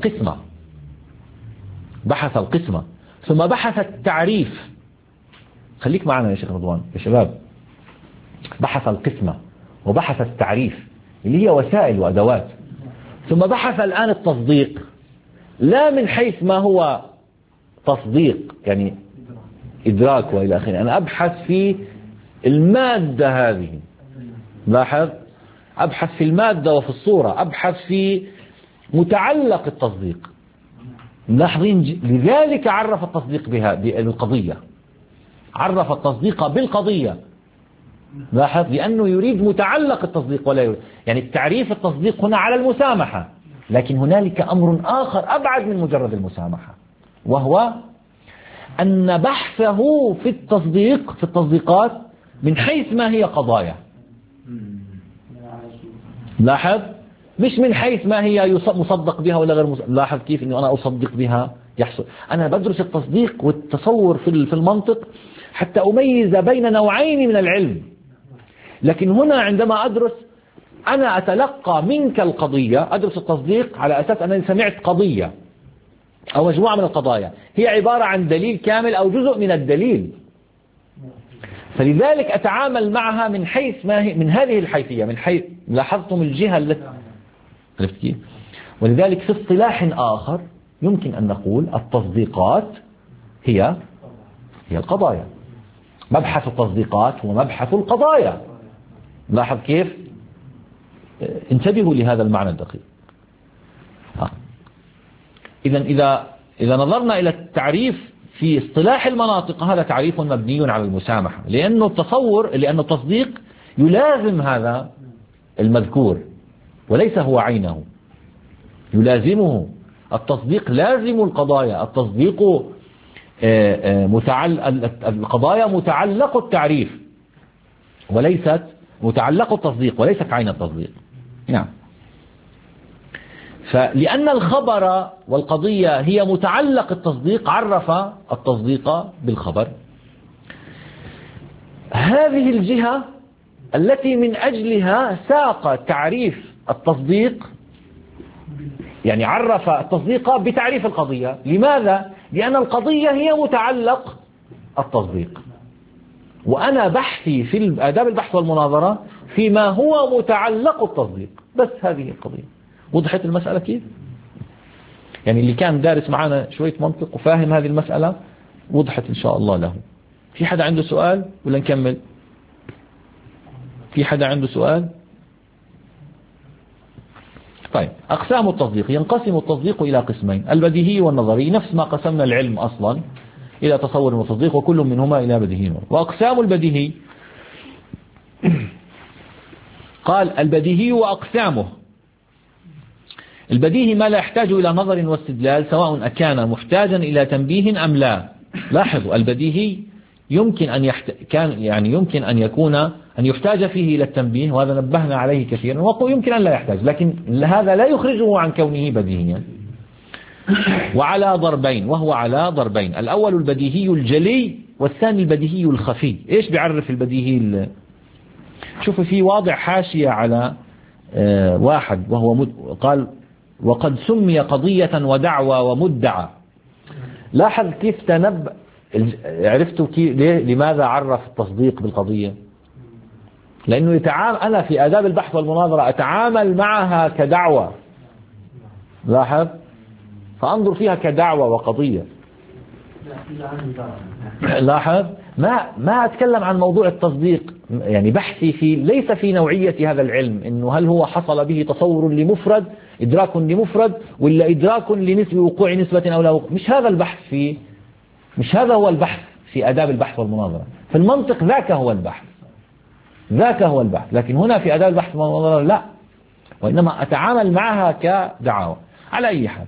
بحث القسمة ثم بحث التعريف. خليك معنا يا شيخ رضوان يا شباب. بحث القسمة وبحث التعريف اللي هي وسائل وأدوات، ثم بحث الآن التصديق، لا من حيث ما هو تصديق يعني إدراك وإلى آخره. أنا أبحث في المادة هذه، لاحظ، أبحث في المادة وفي الصورة، أبحث في متعلق التصديق. لاحظين، لذلك عرف التصديق بها بالقضية، عرف التصديق بالقضية. لاحظ، لأنه يريد متعلق التصديق ولا يريد يعني التعريف التصديق هنا على المسامحة، لكن هنالك أمر آخر أبعد من مجرد المسامحة، وهو أن بحثه في التصديقات من حيث ما هي قضايا. لاحظ، مش من حيث ما هي مصدق بها ولا غير مصدق. لاحظ كيف أنه أنا أصدق بها يحصل. أنا بدرس التصديق والتصور في المنطق حتى أميز بين نوعين من العلم، لكن هنا عندما أدرس أنا أتلقى منك القضية، أدرس التصديق على أساس أنني سمعت قضية أو مجموعة من القضايا هي عبارة عن دليل كامل أو جزء من الدليل، فلذلك أتعامل معها من حيث ما هي، من هذه الحيثية، من حيث لاحظتم الجهة التي عرفت كيف. ولذلك في اصطلاح آخر يمكن أن نقول التصديقات هي القضايا. مبحث التصديقات هو مبحث القضايا. لاحظ كيف. انتبهوا لهذا المعنى الدقيق. إذا نظرنا إلى التعريف في اصطلاح المناطق، هذا تعريف مبني على المسامحة، لأن التصديق يلازم هذا المذكور وليس هو عينه، يلازمه. التصديق لازم القضايا، التصديق القضايا متعلق التعريف وليست متعلق التصديق، وليست عين التصديق. نعم. فلأن الخبر والقضية هي متعلق التصديق عرف التصديق بالخبر. هذه الجهة التي من أجلها ساق تعريف التصديق، يعني عرف التصديق بتعريف القضية. لماذا؟ لأن القضية هي متعلق التصديق، وأنا بحثي في آداب البحث والمناظرة فيما هو متعلق التصديق، بس هذه القضية. وضحت المسألة كيف؟ يعني اللي كان دارس معنا شوية منطق وفاهم هذه المسألة وضحت إن شاء الله له. في حدا عنده سؤال ولا نكمل؟ في حدا عنده سؤال؟ طيب، أقسام التصديق. ينقسم التصديق إلى قسمين: البديهي والنظري، نفس ما قسمنا العلم أصلا إلى تصور وتصديق، وكل منهما إلى بديهي. وأقسام البديهي قال: البديهي وأقسامه. البديهي ما لا يحتاج إلى نظر واستدلال، سواء أكان محتاجا إلى تنبيه أم لا. لاحظوا، البديهي يمكن أن يكون أن يحتاج فيه إلى التنبيه، وهذا نبهنا عليه كثيرا، ويمكن أن لا يحتاج، لكن هذا لا يخرجه عن كونه بديهيا. وعلى ضربين، وهو على ضربين: الأول البديهي الجلي، والثاني البديهي الخفي. إيش بيعرف البديهي؟ شوفوا في واضع حاشية على واحد، وهو قال: وقد سمي قضية ودعوى ومدعى. لاحظ كيف تنبأ، عرفتوا لماذا عرف التصديق بالقضية؟ لأنه أنا في آداب البحث والمناظرة أتعامل معها كدعوة. لاحظ، فأنظر فيها كدعوة وقضية. لاحظ، ما أتكلم عن موضوع التصديق، يعني بحثي ليس في نوعية هذا العلم، إنه هل هو حصل به تصور لمفرد، إدراك لمفرد، ولا إدراك لوقوع نسبة أو لا وقوع. مش هذا البحث مش هذا هو البحث في آداب البحث والمناظرة. في المنطق ذاك هو البحث، لكن هنا في آداب البحث والمناظرة لا، وإنما أتعامل معها كدعوة. على أي حال،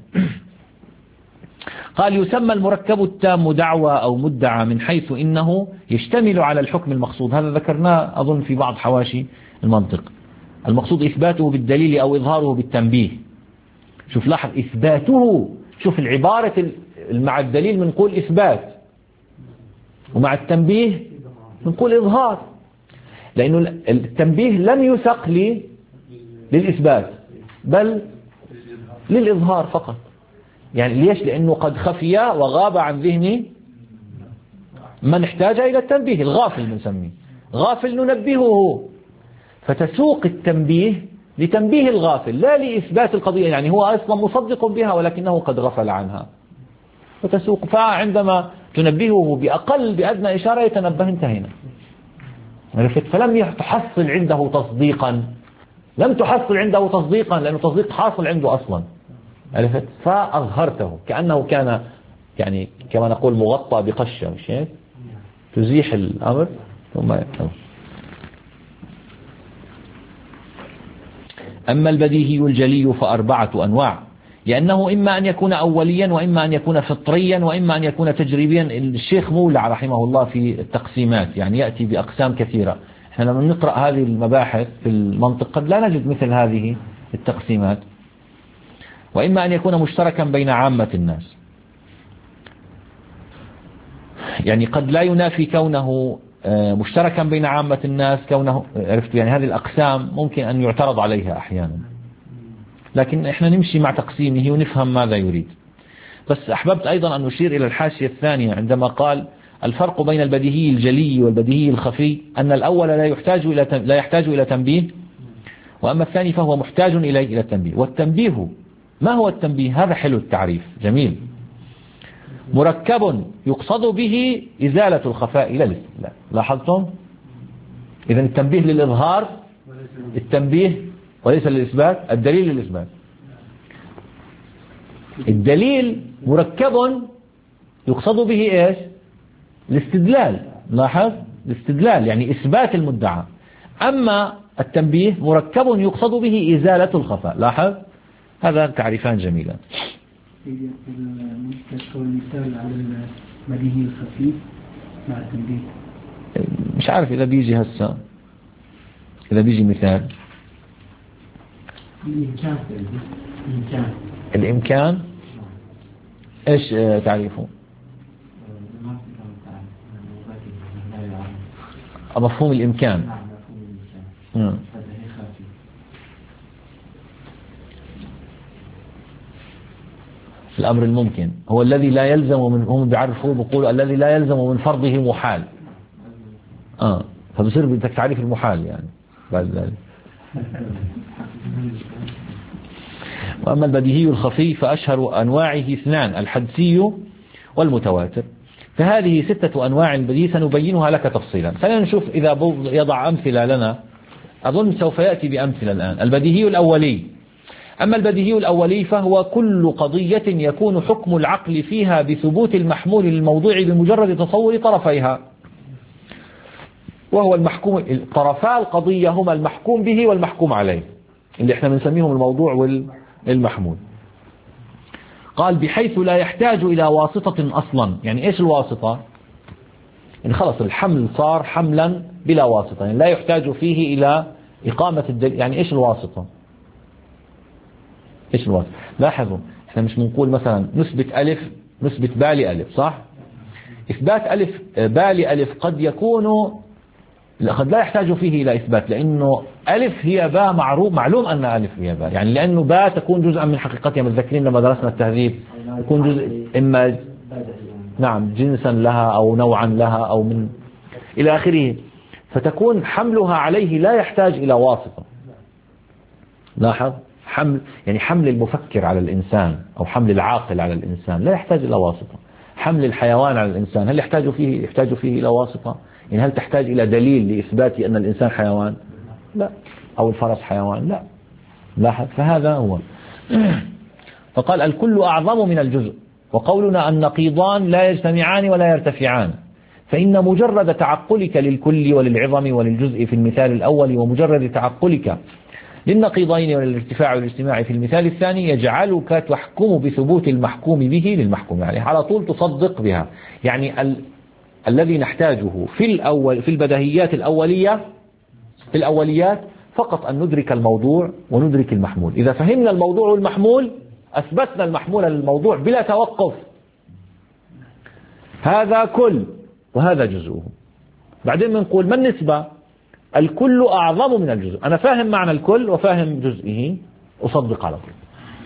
قال: يسمى المركب التام دعوى أو مدعى، من حيث إنه يشتمل على الحكم المقصود. هذا ذكرناه أظن في بعض حواشي المنطق. المقصود إثباته بالدليل أو إظهاره بالتنبيه. شوف، لاحظ إثباته. شوف العبارة مع الدليل بنقول إثبات، ومع التنبيه بنقول إظهار، لأنه التنبيه لم يسق للإثبات بل للإظهار فقط. يعني ليش؟ لأنه قد خفي وغاب عن ذهني من احتاج إلى التنبيه، الغافل بنسميه غافل ننبهه، فتسوق التنبيه لتنبيه الغافل لا لإثبات القضية. يعني هو أصلا مصدق بها ولكنه قد غفل عنها، فتسوق. فعندما تنبهه بأدنى إشارة يتنبه، انتهينا. عرفت؟ فلم تحصل عنده تصديقا، لأنه تصديق حاصل عنده أصلا. عرفت؟ فأظهرته كأنه كان، يعني كما نقول مغطى بقشة، مش هيك؟ تزيح الأمر ثم يكتب. أما البديهي الجلي فأربعة أنواع، لأنه إما أن يكون أوليا، وإما أن يكون فطريا، وإما أن يكون تجريبيا. الشيخ مولع رحمه الله في التقسيمات يعني يأتي بأقسام كثيرة. احنا لما نقرأ هذه المباحث في المنطق قد لا نجد مثل هذه التقسيمات. وإما أن يكون مشتركا بين عامة الناس، يعني قد لا ينافي كونه مشتركا بين عامة الناس، كونه عرفت، يعني هذه الأقسام ممكن أن يعترض عليها أحيانا، لكن إحنا نمشي مع تقسيمه ونفهم ماذا يريد. بس أحببت أيضا أن نشير إلى الحاشية الثانية عندما قال: الفرق بين البديهي الجلي والبديهي الخفي أن الأول لا يحتاج إلى تنبيه، وأما الثاني فهو محتاج إلى التنبيه. والتنبيه، ما هو التنبيه؟ هذا حلو التعريف، جميل. مركب يقصد به إزالة الخفاء إلى الاستدلال. لاحظتم؟ إذن التنبيه للإظهار، التنبيه وليس للإثبات، الدليل للإثبات. الدليل مركب يقصد به إيش؟ الاستدلال. لاحظ، الاستدلال يعني إثبات المدعى. أما التنبيه مركب يقصد به إزالة الخفاء. لاحظ، هذا تعريفان جميلان. المثال على بديهي خفيف مع التنبيه. مش عارف إذا بيجي هسه، إذا بيجي مثال الإمكان إيش تعريفه؟ مفهوم الإمكان. الأمر الممكن هو الذي لا يلزم من، هم بيعرفوه بيقولوا الذي لا يلزم من فرضه محال. فبصير بدك تعريف المحال يعني بعد ذلك. وأما البديهي الخفي فأشهر أنواعه اثنان، الحدسي والمتواتر. فهذه 6 أنواع البديهي سنبينها لك تفصيلا. خلينا نشوف إذا يضع أمثلة لنا، أظن سوف يأتي بأمثلة الآن. البديهي الأولي. أما البديهي الأولي فهو كل قضية يكون حكم العقل فيها بثبوت المحمول للموضوع بمجرد تصور طرفيها، وهو المحكوم. طرفا القضية هما المحكوم به والمحكوم عليه، اللي احنا بنسميهم الموضوع والمحمول. قال بحيث لا يحتاج إلى واسطة أصلا. يعني إيش الواسطة؟ يعني خلص الحمل صار حملا بلا واسطة، يعني لا يحتاج فيه إلى إقامة الدليل. يعني إيش الواسطة؟ إيش الواسطة؟ لاحظوا احنا مش بنقول مثلا نثبت ألف نثبت باء لألف، صح؟ إثبات ألف باء لألف قد يكون قد لا يحتاج فيه إلى إثبات، لأنه ألف هي باء معلوم أن ألف هي باء، يعني لأنه باء تكون جزءا من حقيقتها. متذكرين لما درسنا التهذيب يكون جزء إما نعم جنسا لها أو نوعا لها أو من إلى آخره، فتكون حملها عليه لا يحتاج إلى واسطة. لاحظ حمل المفكر على الإنسان أو حمل العاقل على الإنسان لا يحتاج إلى واسطة. حمل الحيوان على الإنسان هل يحتاج فيه إلى واسطة؟ يعني هل تحتاج إلى دليل لإثبات أن الإنسان حيوان؟ لا. أو الفرس حيوان؟ لا. لاحظ، فهذا هو. فقال الكل أعظم من الجزء، وقولنا النقيضان لا يجتمعان ولا يرتفعان، فإن مجرد تعقلك للكل وللعظم وللجزء في المثال الأول، ومجرد تعقلك للنقيضين وللارتفاع والاجتماع في المثال الثاني، يجعلك تحكم بثبوت المحكوم به للمحكوم عليه، على طول تصدق بها. يعني الذي نحتاجه في البديهيات الأولية، في الأوليات فقط أن ندرك الموضوع وندرك المحمول. إذا فهمنا الموضوع والمحمول أثبتنا المحمول للموضوع بلا توقف. هذا كل وهذا جزءه. بعدين بنقول ما النسبة؟ الكل أعظم من الجزء. أنا فاهم معنى الكل وفاهم جزئه، أصدق على طول.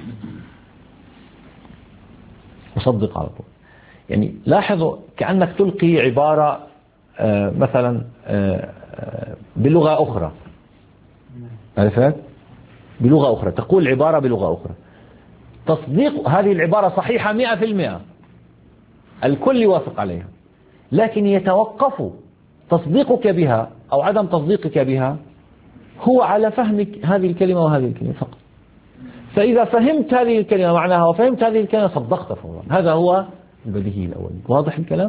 أصدق على طول. يعني لاحظوا كأنك تلقي عبارة مثلا بلغة أخرى، عرفت؟ بلغة أخرى، تقول عبارة بلغة أخرى، تصديق هذه العبارة صحيحة 100%، الكل يوافق عليها، لكن يتوقف تصديقك بها أو عدم تصديقك بها هو على فهمك هذه الكلمة وهذه الكلمة فقط. فإذا فهمت هذه الكلمة معناها وفهمت هذه الكلمة صدقت فورا. هذا هو البديهي الأول. واضح الكلام؟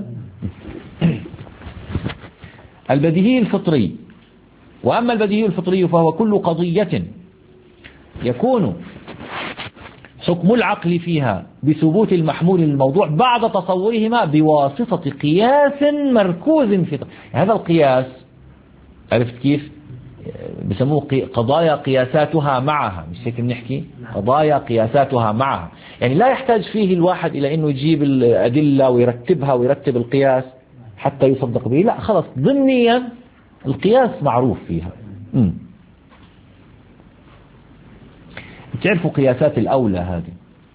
البديهي الفطري. وأما البديهي الفطري فهو كل قضية يكون حكم العقل فيها بثبوت المحمول للموضوع بعد تصورهما بواسطة قياس مركوز في هذا القياس. عرفت كيف؟ بسموه قضايا قياساتها معها، مش هيك بنحكي؟ قضايا قياساتها معها، يعني لا يحتاج فيه الواحد إلى أنه يجيب الأدلة ويرتبها ويرتب القياس حتى يصدق به، لا، خلص ضمنيا القياس معروف فيها. تعرفوا قياسات الأولى هذه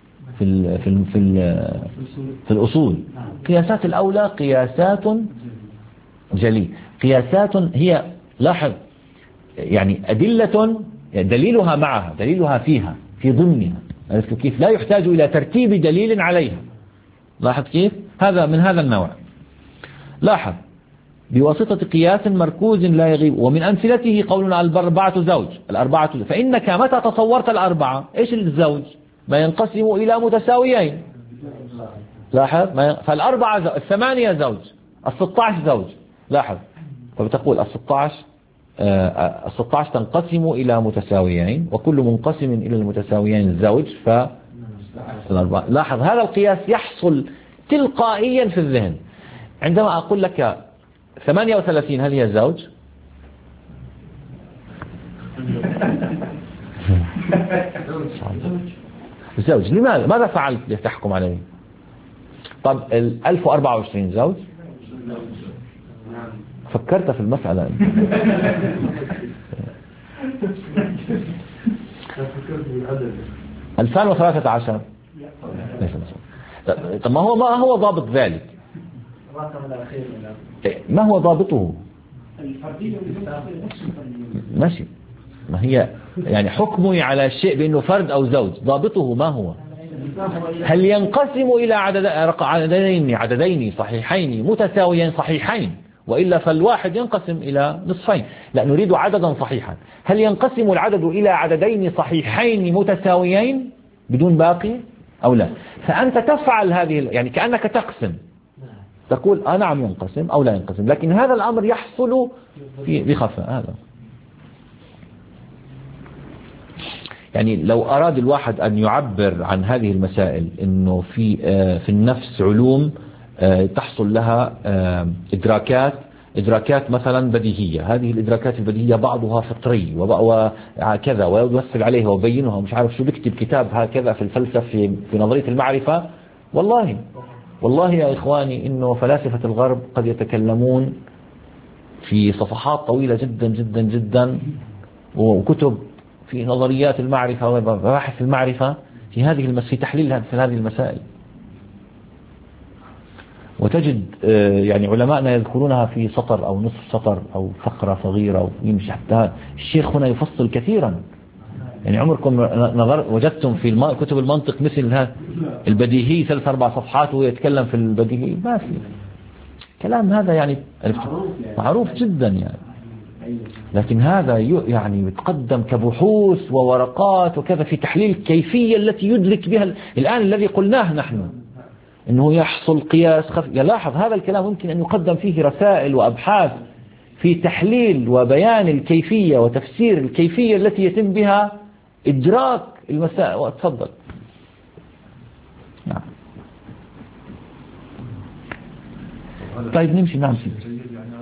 في الأصول. قياسات الأولى قياسات جلي، قياسات هي، لاحظ، يعني أدلة دليلها معها، دليلها فيها في ضمنها. عرفت كيف؟ لا يحتاج إلى ترتيب دليل عليها. لاحظ كيف؟ هذا من هذا النوع. لاحظ بواسطة قياس مركوز لا يغيب. ومن أمثلته قولنا الأربعة زوج، الأربعة، فإنك متى تصورت الأربعة إيش الزوج؟ ما ينقسم إلى متساويين. لاحظ، فالأربعة الثمانية زوج، 16 زوج. لاحظ، فبتقول 16 تنقسم إلى متساويين، وكل منقسم إلى المتساويين زوج، فالأربعة. لاحظ هذا القياس يحصل تلقائيا في الذهن. عندما أقول لك 38 هل هي زوج؟ زوج. لماذا؟ ماذا فعلت لتحكم عليه؟ طب 1024 زوج؟ فكرت في المسألة 2013 ليس مسؤول. طب ما هو ضابط ذلك؟ ما هو ضابطه؟ ماشي. ما هي يعني حكمي على الشيء بأنه فرد أو زوج، ضابطه ما هو؟ هل ينقسم إلى عددين صحيحين متساويين صحيحين، وإلا فالواحد ينقسم إلى نصفين. لا، نريد عددا صحيحا. هل ينقسم العدد إلى عددين صحيحين متساويين بدون باقي أو لا؟ فأنت تفعل هذه يعني كأنك تقسم، تقول نعم ينقسم أو لا ينقسم، لكن هذا الأمر يحصل بخفاء. هذا يعني لو أراد الواحد أن يعبر عن هذه المسائل إنه في النفس علوم تحصل لها إدراكات مثلا بديهية، هذه الإدراكات البديهية بعضها فطري وكذا، ويمثل عليها وبينها ومش عارف شو، بيكتب كتاب هكذا في الفلسفة في نظرية المعرفة. والله يا إخواني إنه فلاسفة الغرب قد يتكلمون في صفحات طويلة جدا جدا جدا وكتب في نظريات المعرفة ومباحث المعرفة في تحليل في هذه المسائل. وتجد يعني علماءنا يذكرونها في سطر أو نصف سطر أو فقرة صغيرة، أو يمشي حتى الشيخ هنا يفصل كثيرا. يعني عمركم وجدتم في كتب المنطق مثل البديهي 3-4 صفحات وهو يتكلم في البديهي؟ ما في كلام هذا يعني معروف جدا يعني. لكن هذا يعني يتقدم كبحوث وورقات وكذا في تحليل الكيفية التي يدرك بها الآن الذي قلناه نحن إنه يحصل قياس لاحظ هذا الكلام ممكن أن يقدم فيه رسائل وأبحاث في تحليل وبيان الكيفية وتفسير الكيفية التي يتم بها إدراك المسائل. وتفضل. نعم. طيب نمشي. نعم سيدي.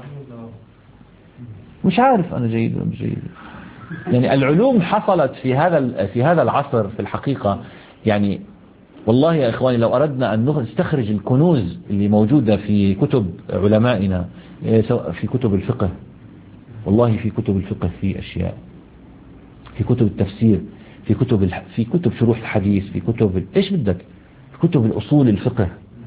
مش عارف أنا جيد ولا مش جيد. يعني العلوم حصلت في هذا العصر في الحقيقة. يعني والله يا إخواني لو أردنا أن نستخرج الكنوز اللي موجودة في كتب علمائنا، سواء في كتب الفقه، والله في كتب الفقه في أشياء، في كتب التفسير، في كتب شروح الحديث، في كتب إيش بدك، في كتب الأصول الفقه.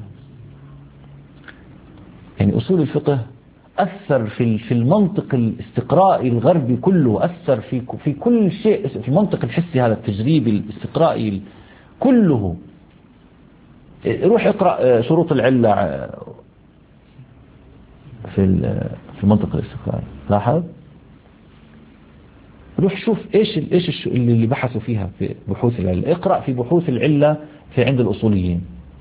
يعني أصول الفقه أثر في المنطق الاستقرائي الغربي كله، أثر في كل شيء، في المنطق الحسي هذا التجريبي الاستقرائي كله. روح اقرأ شروط العلة في المنطق الاستقرائي، لاحظ. روح شوف ايش اللي بحثوا فيها في بحوث العلة. اقرأ في بحوث العلة عند الأصوليين،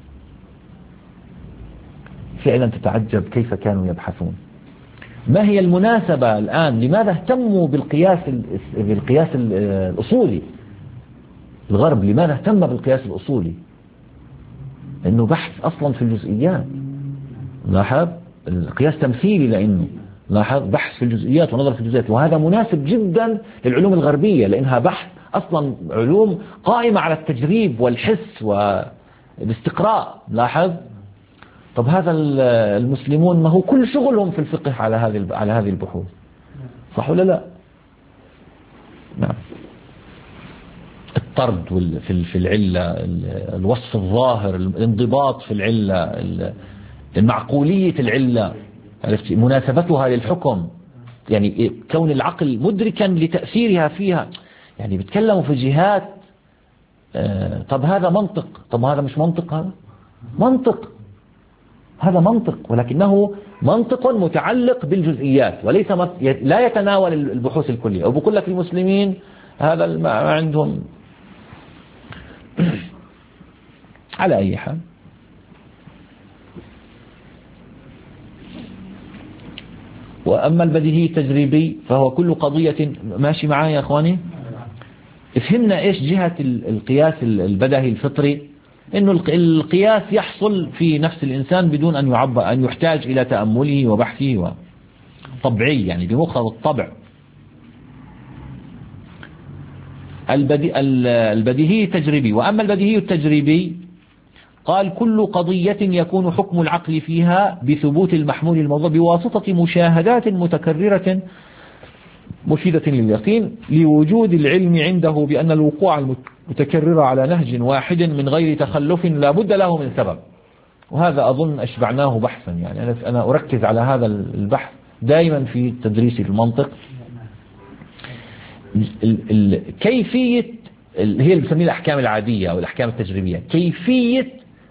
فعلا تتعجب كيف كانوا يبحثون. ما هي المناسبة الآن؟ لماذا اهتموا بالقياس الأصولي؟ الغرب لماذا اهتم بالقياس الأصولي؟ انه بحث اصلا في الجزئيات. لاحظ القياس تمثيلي، لانه لاحظ بحث في الجزئيات ونظر في الجزئيات، وهذا مناسب جدا للعلوم الغربية لانها بحث اصلا علوم قائمة على التجريب والحس والاستقراء. لاحظ. طب هذا المسلمون ما هو كل شغلهم في الفقه على هذه البحوث، صح ولا لا؟ نعم. الطرد في العلة، الوصف الظاهر، الانضباط في العلة، المعقولية العلة، عرفت مناسبتها للحكم، يعني كون العقل مدركا لتأثيرها فيها. يعني بيتكلموا في جهات. طب هذا منطق، طب هذا مش منطق، هذا منطق، هذا منطق، ولكنه منطق متعلق بالجزئيات وليس لا يتناول البحوث الكلية. وبقول لك المسلمين هذا ما عندهم. على أي حال، وأما البديهي التجريبي فهو كل قضية. ماشي معايا يا أخواني؟ فهمنا إيش جهة القياس البديهي الفطري؟ إنه القياس يحصل في نفس الإنسان بدون أن يعبر، أن يحتاج إلى تأمله وبحثه طبيعي، يعني بمقتضى الطبع. البديهي التجريبي. وأما البديهي التجريبي قال كل قضية يكون حكم العقل فيها بثبوت المحمول الموضوع بواسطة مشاهدات متكررة مفيدة لليقين لوجود العلم عنده بأن الوقوع المتكرر على نهج واحد من غير تخلف لا بد له من سبب. وهذا أظن أشبعناه بحثا، يعني أنا أركز على هذا البحث دائما في تدريس المنطق. كيفية هي اللي بسميها الأحكام العادية أو الأحكام التجريبية، كيفية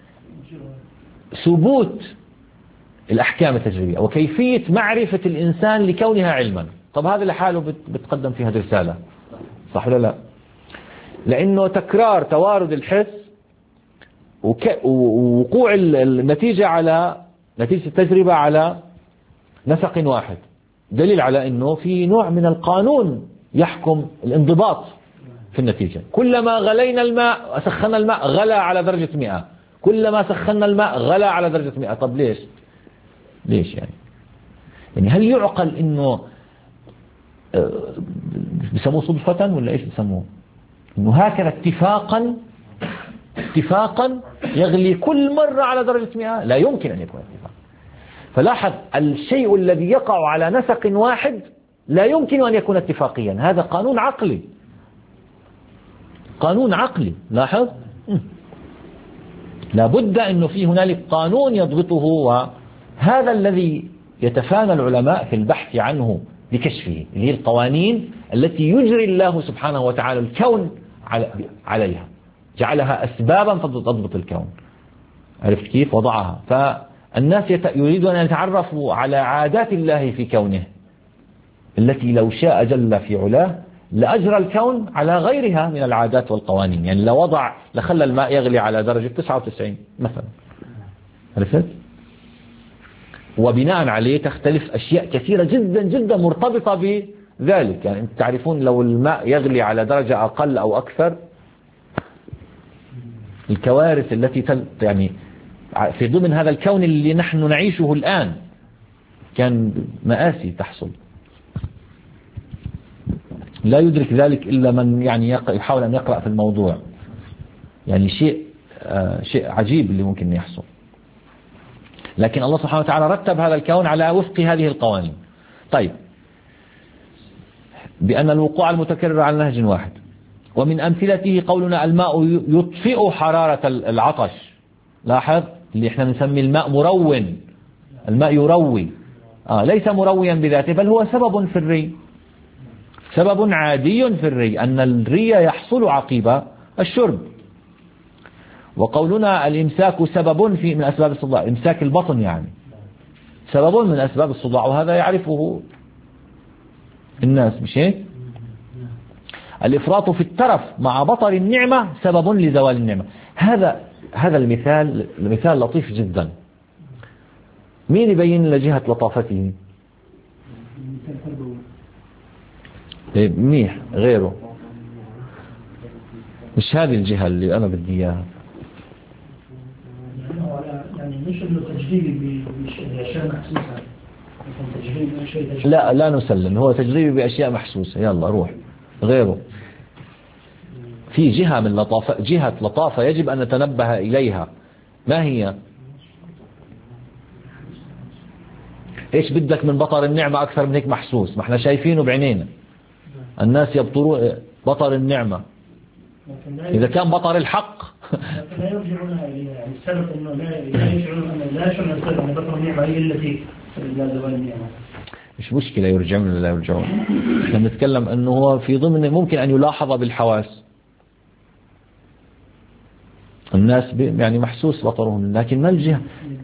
ثبوت الأحكام التجريبية وكيفية معرفة الإنسان لكونها علما. طب هذا لحاله بتقدم فيها رسالة، صح ولا لا؟ لأنه تكرار توارد الحس ووقوع النتيجة على نتيجة التجربة على نسق واحد دليل على أنه في نوع من القانون يحكم الانضباط في النتيجة. كلما غلينا الماء سخنا الماء غلى على درجة 100، كلما سخنا الماء غلى على درجة 100. طب ليش يعني هل يعقل انه بيسموه صدفة ولا ايش بيسموه، انه هكذا اتفاقا يغلي كل مرة على درجة 100؟ لا يمكن ان يكون اتفاقا. فلاحظ الشيء الذي يقع على نسق واحد لا يمكن ان يكون اتفاقيا، هذا قانون عقلي. لاحظ لابد انه في هنالك قانون يضبطه، وهذا الذي يتفانى العلماء في البحث عنه بكشفه، اللي هي القوانين التي يجري الله سبحانه وتعالى الكون عليها، جعلها أسبابا تضبط الكون. عرفت كيف وضعها؟ فالناس يريدون أن يتعرفوا على عادات الله في كونه التي لو شاء جل في علاه لأجرى الكون على غيرها من العادات والقوانين. يعني لخلى الماء يغلي على درجة 99 مثلا، عرفت؟ وبناء عليه تختلف أشياء كثيرة جدا جدا مرتبطة بذلك. يعني أنت تعرفون لو الماء يغلي على درجة أقل أو أكثر، الكوارث التي يعني في ضمن هذا الكون اللي نحن نعيشه الآن كان مآسي تحصل. لا يدرك ذلك إلا من يعني يحاول أن يقرأ في الموضوع. يعني شيء عجيب اللي ممكن يحصل. لكن الله سبحانه وتعالى رتب هذا الكون على وفق هذه القوانين. طيب، بأن الوقوع المتكرر على نهج واحد. ومن أمثلته قولنا الماء يطفئ حرارة العطش. لاحظ اللي احنا نسمي الماء مرون، الماء يروي، ليس مرويا بذاته، بل هو سبب في الري، سبب عادي في الري، أن الري يحصل عقب الشرب. وقولنا الإمساك سبب من أسباب الصداع، إمساك البطن يعني سبب من أسباب الصداع، وهذا يعرفه الناس، مش هيك؟ الإفراط في الترف مع بطر النعمة سبب لزوال النعمة. هذا المثال لطيف جدا. مين يبين لجهة لطافته؟ منيح، غيره، مش هذه الجهة اللي أنا بدي إياها. يعني مش إنه تجريبي بأشياء محسوسة، لا نسلم، هو تجريبي بأشياء محسوسة. يلا روح غيره. في جهة من جهة لطافة يجب أن نتنبه إليها. ما هي؟ إيش بدك من بطر النعمة أكثر من هيك محسوس؟ ما احنا شايفينه بعينينا، الناس يبطرون بطر النعمة. إذا كان بطر الحق لا يرجعون إليها. يعني السبب أنه لا يشعرون أن لا يشعرون أن بطر النعمة هي التي لا زوال النعمة. مش مشكلة يرجعون ولا لا يرجعون. احنا بنتكلم أنه هو في ضمن ممكن أن يلاحظ بالحواس. الناس يعني محسوس بطرهم، لكن ما الجهة؟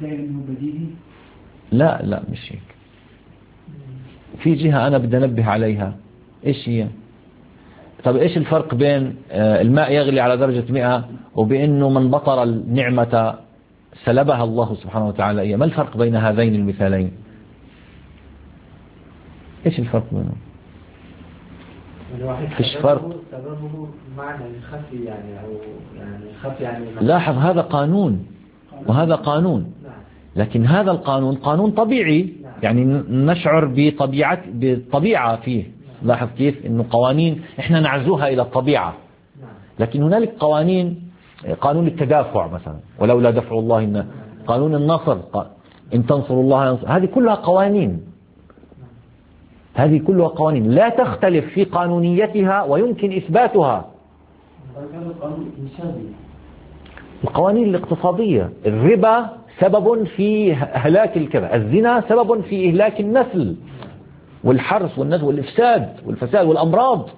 لا مش هيك. في جهة أنا بدي أنبه عليها. إيش هي؟ طب إيش الفرق بين الماء يغلي على درجة 100 وبأنه من بطر النعمة سلبها الله سبحانه وتعالى إياه؟ ما الفرق بين هذين المثالين؟ إيش الفرق بينهم؟ فيش فرق. سببه معنى الخفي يعني أو يعني الخفي يعني لاحظ هذا قانون وهذا قانون، لكن هذا القانون قانون طبيعي، يعني نشعر بالطبيعة فيه. لاحظ كيف إنه قوانين إحنا نعزوها إلى الطبيعة، لكن هنالك قوانين، قانون التدافع مثلا، ولولا دفع الله الناس، قانون النصر، إن تنصروا الله ينصر، هذه كلها قوانين، هذه كلها قوانين لا تختلف في قانونيتها ويمكن إثباتها. القوانين الاقتصادية، الربا سبب في هلاك الكذا، الزنا سبب في إهلاك النسل والحرث والنسل والإفساد والفساد والأمراض.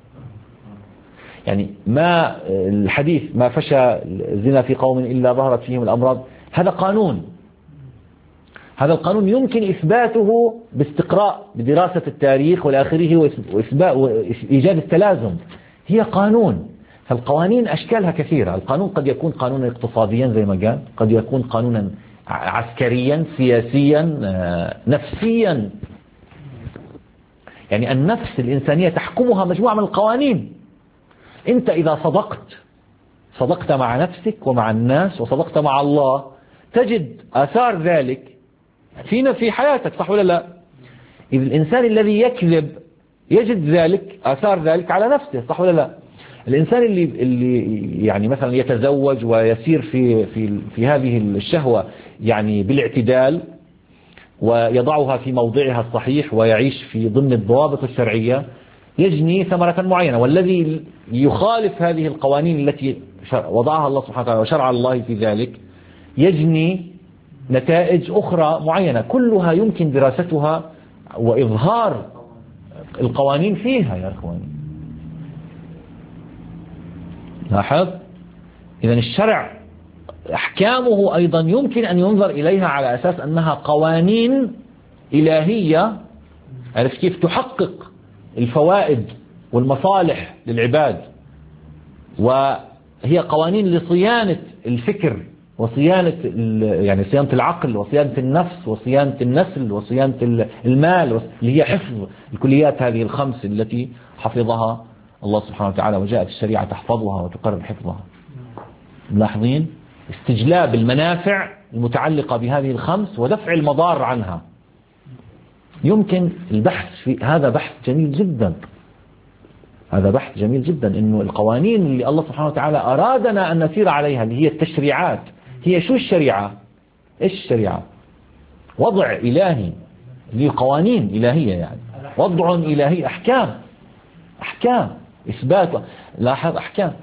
يعني ما الحديث ما فشى الزنا في قوم إلا ظهرت فيهم الأمراض، هذا قانون، هذا القانون يمكن إثباته باستقراء بدراسة التاريخ والآخره وإيجاد التلازم. هي قانون. فالقوانين أشكالها كثيرة. القانون قد يكون قانونا اقتصاديا زي ما قال، قد يكون قانونا عسكريا سياسيا نفسيا. يعني النفس الإنسانية تحكمها مجموعة من القوانين. أنت إذا صدقت مع نفسك ومع الناس وصدقت مع الله تجد آثار ذلك في حياتك، صح ولا لا؟ إذا الإنسان الذي يكذب يجد ذلك آثار ذلك على نفسه، صح ولا لا؟ الإنسان اللي يعني مثلا يتزوج ويسير في هذه الشهوة يعني بالاعتدال ويضعها في موضعها الصحيح ويعيش في ضمن الضوابط الشرعية يجني ثمرة معينة. والذي يخالف هذه القوانين التي وضعها الله سبحانه وتعالى وشرع الله في ذلك يجني نتائج أخرى معينة، كلها يمكن دراستها وإظهار القوانين فيها يا أخواني. لاحظ، إذن الشرع أحكامه أيضا يمكن أن ينظر إليها على أساس أنها قوانين إلهية، عرف كيف تحقق الفوائد والمصالح للعباد، وهي قوانين لصيانة الفكر وصيانة يعني صيانة العقل وصيانة النفس وصيانة النسل وصيانة المال، اللي هي حفظ الكليات هذه الخمس التي حفظها الله سبحانه وتعالى وجاءت الشريعة تحفظها وتقرر حفظها. ملاحظين استجلاب المنافع المتعلقة بهذه الخمس ودفع المضار عنها. يمكن البحث في هذا بحث جميل جدا، هذا بحث جميل جدا، إنه القوانين اللي الله سبحانه وتعالى أرادنا أن نسير عليها اللي هي التشريعات، هي شو الشريعة؟ إيش الشريعة؟ وضع إلهي، هي قوانين إلهية، يعني وضع إلهي، أحكام إثبات، لاحظ أحكام.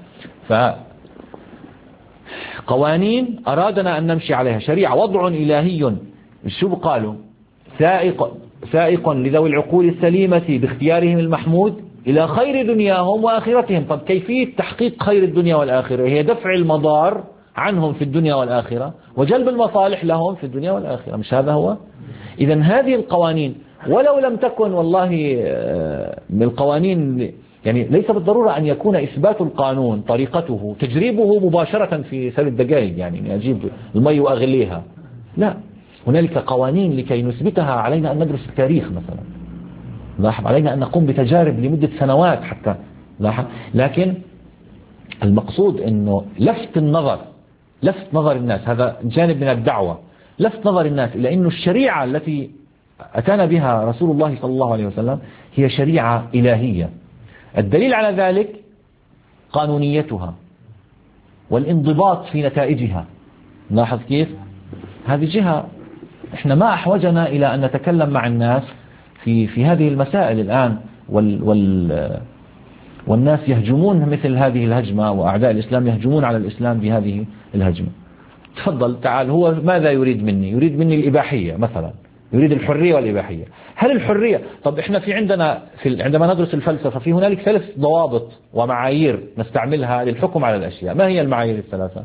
فقوانين أرادنا أن نمشي عليها، شريعة وضع إلهي. شو قالوا؟ سائق لذوي العقول السليمة باختيارهم المحمود إلى خير دنياهم وآخرتهم. طب كيفية تحقيق خير الدنيا والآخرة؟ هي دفع المضار عنهم في الدنيا والآخرة وجلب المصالح لهم في الدنيا والآخرة، مش هذا هو؟ إذن هذه القوانين ولو لم تكن والله من القوانين، يعني ليس بالضرورة أن يكون إثبات القانون طريقته تجريبه مباشرة في 3 دقائق، يعني أجيب المي وأغليها، لا، هنالك قوانين لكي نثبتها علينا أن ندرس التاريخ مثلا، لاحظ، علينا أن نقوم بتجارب لمدة سنوات حتى، لاحظ. لكن المقصود أنه لفت نظر الناس، هذا جانب من الدعوة، لفت نظر الناس إلى أن الشريعة التي أتانا بها رسول الله صلى الله عليه وسلم هي شريعة إلهية. الدليل على ذلك قانونيتها والانضباط في نتائجها. لاحظ كيف؟ هذه جهة احنا ما أحوجنا إلى أن نتكلم مع الناس في هذه المسائل الآن، والناس يهجمون مثل هذه الهجمة، وأعداء الإسلام يهجمون على الإسلام بهذه الهجمة. تفضل تعال، هو ماذا يريد مني؟ يريد مني الإباحية مثلا، يريد الحرية والإباحية. هل الحرية، طب احنا عندما ندرس الفلسفة في هنالك 3 ضوابط ومعايير نستعملها للحكم على الأشياء. ما هي المعايير الثلاثة؟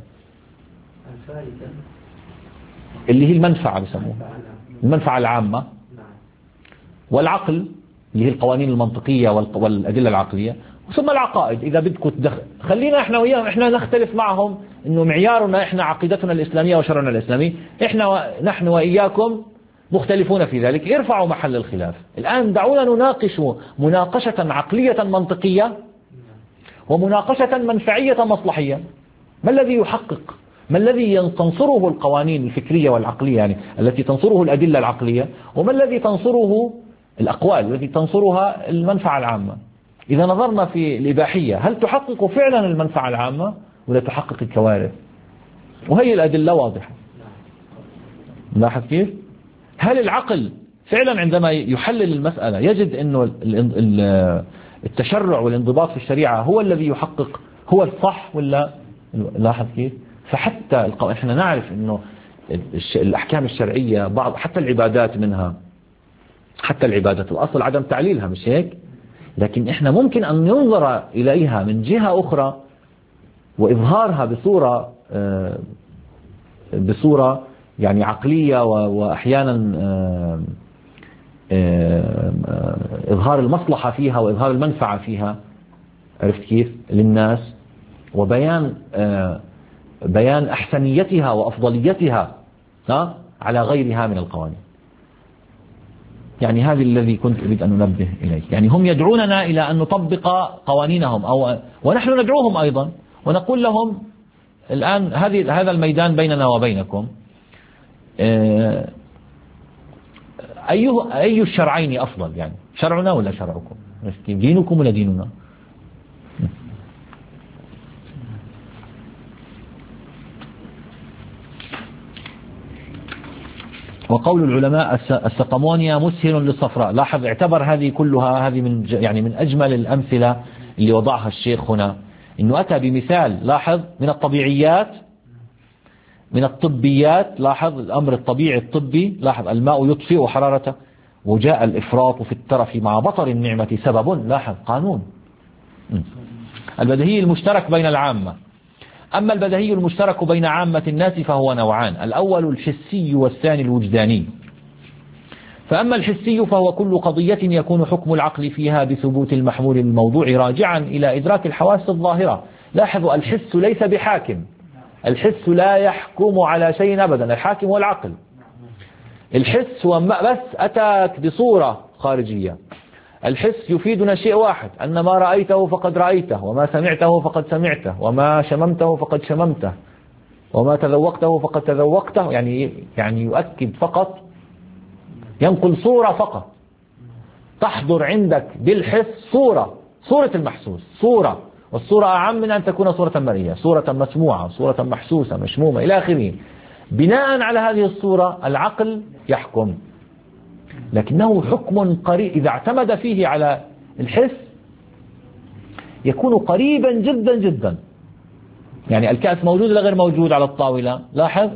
اللي هي المنفعة بيسموها، المنفعة العامة، والعقل اللي هي القوانين المنطقية والأدلة العقلية، ثم العقائد. إذا بدكم خلينا احنا وياهم، احنا نختلف معهم انه معيارنا احنا عقيدتنا الإسلامية وشرعنا الإسلامي، نحن وإياكم مختلفون في ذلك، ارفعوا محل الخلاف. الآن دعونا نناقش مناقشة عقلية منطقية ومناقشة منفعية مصلحية. ما الذي يحقق؟ ما الذي تنصره القوانين الفكرية والعقلية يعني التي تنصره الأدلة العقلية، وما الذي تنصره الأقوال التي تنصرها المنفعة العامة؟ إذا نظرنا في الإباحية هل تحقق فعلا المنفعة العامة ولا تحقق الكوارث؟ وهي الأدلة واضحة. لاحظ كيف؟ هل العقل فعلا عندما يحلل المسألة يجد أنه التشرع والانضباط في الشريعة هو الذي يحقق هو الصح ولا؟ لاحظ كيف؟ فحتى احنا نعرف أنه الأحكام الشرعية بعض حتى العبادات منها، حتى العبادات الأصل عدم تعليلها مش هيك؟ لكن احنا ممكن أن ننظر إليها من جهة أخرى وإظهارها بصورة يعني عقلية وأحيانا إظهار المصلحة فيها وإظهار المنفعة فيها، عرفت كيف؟ للناس، بيان أحسنيتها وأفضليتها على غيرها من القوانين. يعني هذا الذي كنت أريد أن ننبه إليه. يعني هم يدعوننا إلى أن نطبق قوانينهم ونحن ندعوهم أيضا ونقول لهم الآن هذا الميدان بيننا وبينكم، أي الشرعين أفضل؟ يعني شرعنا ولا شرعكم؟ دينكم ولا ديننا؟ وقول العلماء السقمونيا مسهل للصفراء. لاحظ اعتبر هذه كلها، هذه من أجمل الأمثلة اللي وضعها الشيخ هنا، إنه أتى بمثال. لاحظ من الطبيعيات، من الطبيات، لاحظ الأمر الطبيعي الطبي، لاحظ الماء يطفئ حرارته، وجاء الإفراط في الترف مع بطر النعمة سبب، لاحظ قانون. البديهي المشترك بين العامة. أما البديهي المشترك بين عامة الناس فهو نوعان، الأول الحسي والثاني الوجداني. فأما الحسي فهو كل قضية يكون حكم العقل فيها بثبوت المحمول الموضوع راجعا إلى إدراك الحواس الظاهرة. لاحظوا الحس ليس بحاكم، الحس لا يحكم على شيء أبدا، الحاكم هو العقل. الحس هو بس أتاك بصورة خارجية. الحس يفيدنا شيء واحد، أن ما رأيته فقد رأيته، وما سمعته فقد سمعته، وما شممته فقد شممته، وما تذوقته فقد تذوقته. يعني يؤكد فقط، ينقل صورة فقط. تحضر عندك بالحس صورة المحسوس، صورة، والصورة أعم من أن تكون صورة مرئية، صورة مسموعة، صورة محسوسة مشمومة إلى آخره. بناء على هذه الصورة العقل يحكم، لكنه حكم قريب. إذا اعتمد فيه على الحس يكون قريبا جدا جدا. يعني الكأس موجود ولا غير موجود على الطاولة؟ لاحظ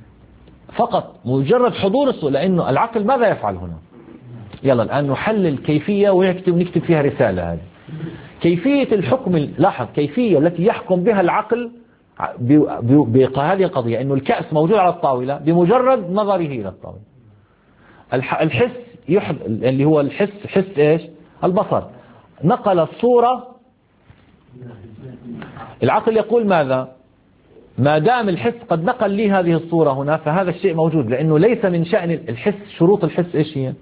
فقط مجرد حضور الصورة، لأنه العقل ماذا يفعل هنا؟ يلا الآن نحلل كيفية ونكتب فيها رسالة. هذه كيفية الحكم. لاحظ كيفية التي يحكم بها العقل بهذه القضية، أنه الكأس موجود على الطاولة بمجرد نظره إلى الطاولة. الحس اللي هو الحس، حس إيش؟ البصر، نقل الصورة. العقل يقول ماذا؟ ما دام الحس قد نقل لي هذه الصورة هنا فهذا الشيء موجود، لأنه ليس من شأن الحس. شروط الحس إيش هي؟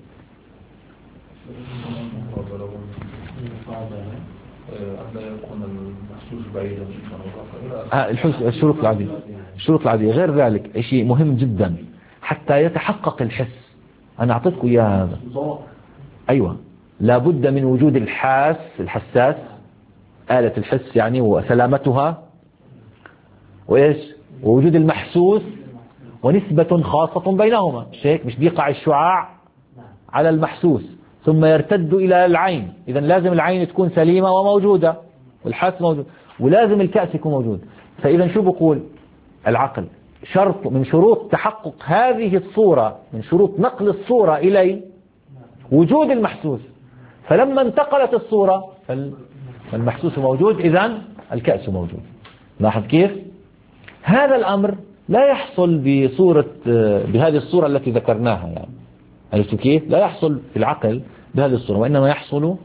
الشروط العادية. الشروط العادية. غير ذلك شيء مهم جدا حتى يتحقق الحس. أنا أعطيتكم إياها هذا. أيوة، لابد من وجود الحساس، آلة الحس يعني وسلامتها، وإيش؟ ووجود المحسوس، ونسبة خاصة بينهما. مش بيقع الشعاع على المحسوس ثم يرتد إلى العين. إذا لازم العين تكون سليمة وموجودة والحس موجود، ولازم الكأس يكون موجود. فإذا شو بقول العقل؟ شرط من شروط تحقق هذه الصورة، من شروط نقل الصورة إلي وجود المحسوس. فلما انتقلت الصورة فالمحسوس موجود، إذن الكأس موجود. لاحظ كيف؟ هذا الأمر لا يحصل بهذه الصورة التي ذكرناها. يعني عرفتوا كيف؟ لا يحصل في العقل بهذه الصورة، وإنما يحصل.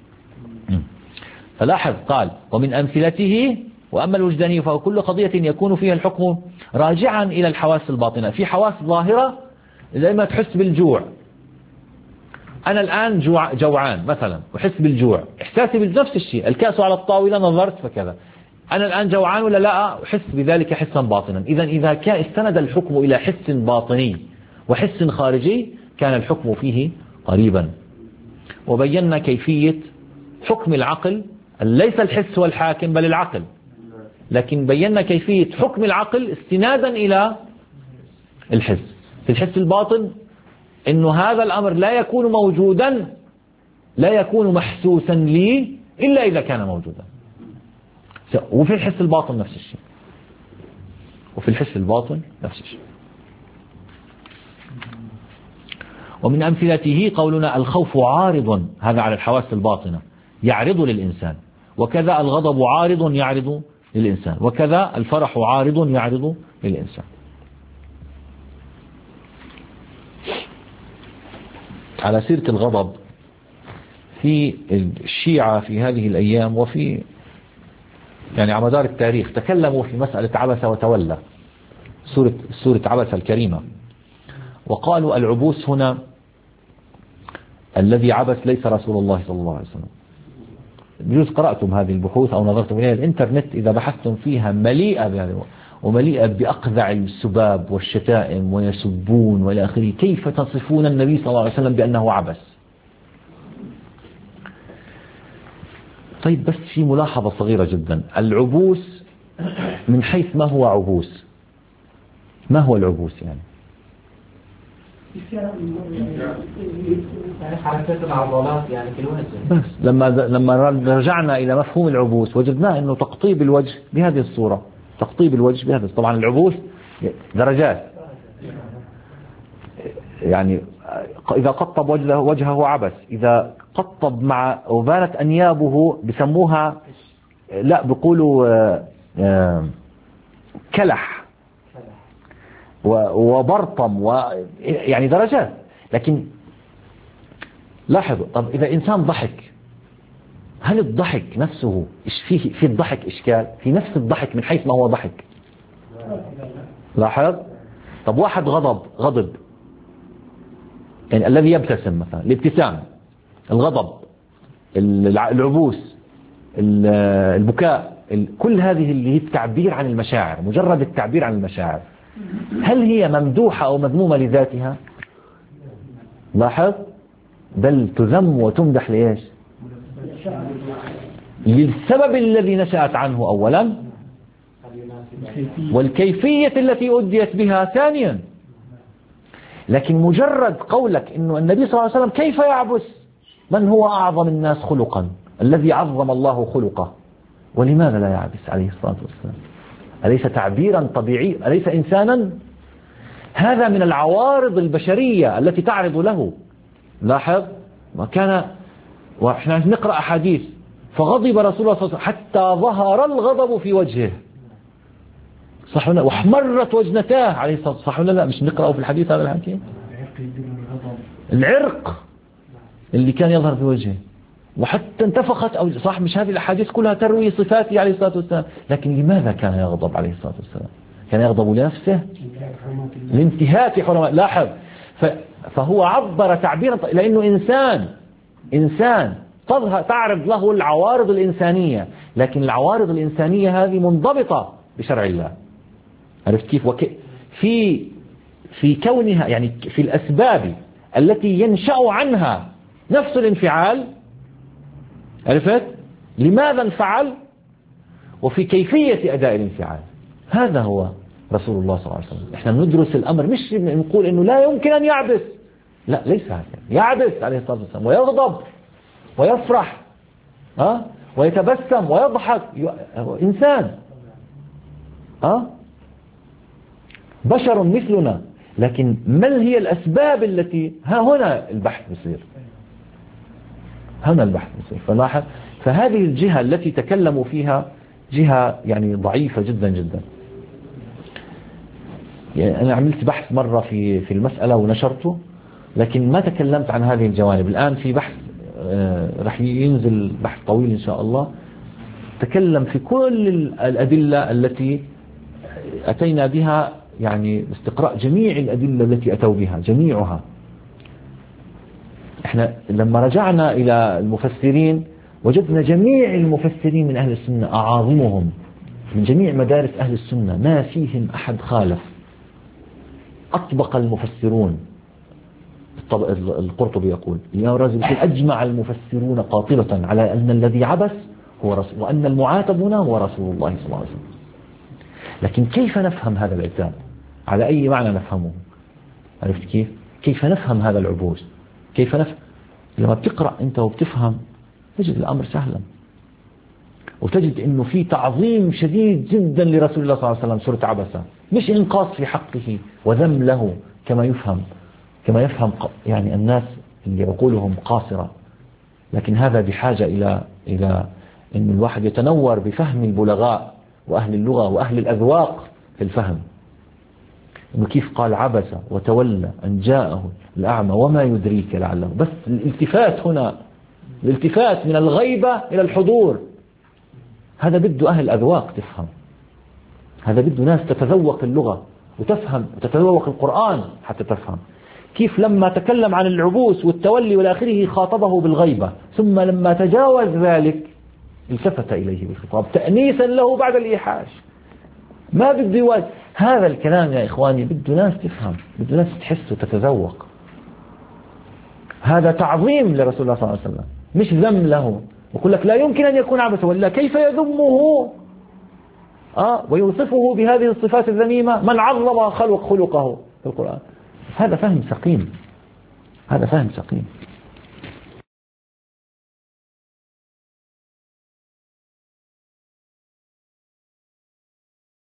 فلاحظ قال ومن أمثلته وأما الوجداني فهو كل قضية يكون فيها الحكم راجعا إلى الحواس الباطنة. في حواس ظاهرة زي ما تحس بالجوع. أنا الآن جوعان مثلا وحس بالجوع، إحساسي بنفس الشيء، الكأس على الطاولة نظرت فكذا. أنا الآن جوعان ولا لا؟ أحس بذلك حسا باطنا. إذا كان استند الحكم إلى حس باطني وحس خارجي كان الحكم فيه قريبا. وبينا كيفية حكم العقل، ليس الحس والحاكم بل العقل، لكن بينا كيفية حكم العقل استنادا إلى الحس. في الحس الباطن إنه هذا الأمر لا يكون موجودا، لا يكون محسوسا لي إلا إذا كان موجودا. وفي الحس الباطن نفس الشيء، وفي الحس الباطن نفس الشيء. ومن أمثلته قولنا الخوف عارض، هذا على الحواس الباطنة، يعرض للإنسان، وكذا الغضب عارض يعرض للإنسان، وكذا الفرح عارض يعرض للإنسان. على سيرة الغضب، في الشيعة في هذه الأيام وفي يعني على مدار التاريخ تكلموا في مسألة عبس وتولى، سورة عبس الكريمة، وقالوا العبوس هنا الذي عبس ليس رسول الله صلى الله عليه وسلم. بجوز قرأتم هذه البحوث أو نظرتم إليها. الإنترنت إذا بحثتم فيها مليئة بهذا، ومليئة بأقذع السباب والشتائم ويسبون وإلى آخره. كيف تصفون النبي صلى الله عليه وسلم بأنه عبس؟ طيب بس في ملاحظة صغيرة جدا. العبوس من حيث ما هو عبوس؟ ما هو العبوس يعني؟ حركات العضلات يعني في الوجه. بس لما رجعنا إلى مفهوم العبوس وجدناه أنه تقطيب الوجه بهذه الصورة، تقطيب الوجه بهذه. طبعا العبوس درجات، يعني إذا قطب وجهه عبس، إذا قطب مع وبانت أنيابه بسموها، لا بيقولوا كلح وبرطم، يعني درجات. لكن لاحظوا، طب إذا إنسان ضحك، هل الضحك نفسه في الضحك إشكال؟ في نفس الضحك من حيث ما هو ضحك. لاحظ. طب واحد غضب، يعني الذي يبتسم مثلا، الابتسام، الغضب، العبوس، البكاء، كل هذه اللي هي التعبير عن المشاعر، مجرد التعبير عن المشاعر، هل هي ممدوحة أو مذمومة لذاتها؟ لاحظ. بل تذم وتمدح ليش؟ للسبب الذي نشأت عنه أولا، والكيفية التي أديت بها ثانيا. لكن مجرد قولك إنه النبي صلى الله عليه وسلم كيف يعبس؟ من هو أعظم الناس خلقا؟ الذي عظم الله خلقه، ولماذا لا يعبس عليه الصلاة والسلام؟ أليس تعبيرا طبيعي؟ أليس إنسانا؟ هذا من العوارض البشرية التي تعرض له. لاحظ. وكان وإحنا نقرأ أحاديث فغضب رسول الله صلى الله عليه وسلم حتى ظهر الغضب في وجهه، صح ولا؟ واحمرت وجنتاه عليه الصلاة والسلام، صح ولا لا؟ مش نقرأه في الحديث هذا الحكي؟ العرق اللي كان يظهر في وجهه، وحتى انتفخت، أو صح، مش هذه الأحاديث كلها تروي صفاته عليه الصلاة والسلام. لكن لماذا كان يغضب عليه الصلاة والسلام؟ كان يغضب لنفسه، لانتهاك حرمات. لاحظ. فهو عبر تعبيرا، لأنه إنسان تعرض له العوارض الإنسانية، لكن العوارض الإنسانية هذه منضبطة بشرع الله. عرفت كيف؟ في كونها، يعني في الأسباب التي ينشأ عنها نفس الانفعال. عرفت؟ لماذا انفعل؟ وفي كيفية أداء الانفعال. هذا هو رسول الله صلى الله عليه وسلم. احنا ندرس الأمر، مش نقول إنه لا يمكن أن يعبس، لا، ليس هكذا. يعبس عليه الصلاة والسلام، ويغضب ويفرح، ويتبسم ويضحك. إنسان، بشر مثلنا. لكن ما هي الأسباب التي هنا البحث بصير، هنا البحث بصير. فلاحظ. فهذه الجهة التي تكلموا فيها جهة يعني ضعيفة جدا جدا. يعني أنا عملت بحث مرة في المسألة ونشرته، لكن ما تكلمت عن هذه الجوانب. الآن في بحث رح ينزل بحث طويل إن شاء الله، تكلم في كل الأدلة التي أتينا بها يعني استقراء جميع الأدلة التي أتوا بها جميعها. احنا لما رجعنا إلى المفسرين وجدنا جميع المفسرين من أهل السنة أعاظمهم من جميع مدارس أهل السنة ما فيهم أحد خالف. أطبق المفسرون، القرطبي يقول الإمام الرازي يقول أجمع المفسرون قاطبة على أن الذي عبس هو رسول، وأن المعاتب هنا هو رسول الله صلى الله عليه وسلم. لكن كيف نفهم هذا العتاب؟ على أي معنى نفهمه؟ عرفت كيف؟ كيف نفهم هذا العبوس؟ كيف نفهم؟ لما بتقرأ أنت وبتفهم تجد الأمر سهلا، وتجد أنه في تعظيم شديد جدا لرسول الله صلى الله عليه وسلم. سورة عبسة مش إنقاص في حقه وذم له كما يفهم يعني الناس اللي عقولهم قاصرة، لكن هذا بحاجة إلى أن الواحد يتنور بفهم البلغاء وأهل اللغة وأهل الأذواق في الفهم. إنه كيف قال عبس وتولى أن جاءه الأعمى وما يدريك لعله، بس الالتفات هنا، الالتفات من الغيبة إلى الحضور، هذا بده أهل الأذواق تفهم، هذا بده ناس تتذوق اللغة وتفهم وتتذوق القرآن حتى تفهم. كيف لما تكلم عن العبوس والتولي والآخره خاطبه بالغيبة، ثم لما تجاوز ذلك التفت إليه بالخطاب تأنيسا له بعد الإيحاش. ما بده يواجه هذا الكلام يا إخواني، بده ناس تفهم، بده ناس تحس وتتذوق. هذا تعظيم لرسول الله صلى الله عليه وسلم مش ذم له. ويقول لك لا يمكن أن يكون عبثا، ولا كيف يذمه ويوصفه بهذه الصفات الذميمة من عظم خلقه في القرآن. هذا فهم سقيم، هذا فهم سقيم.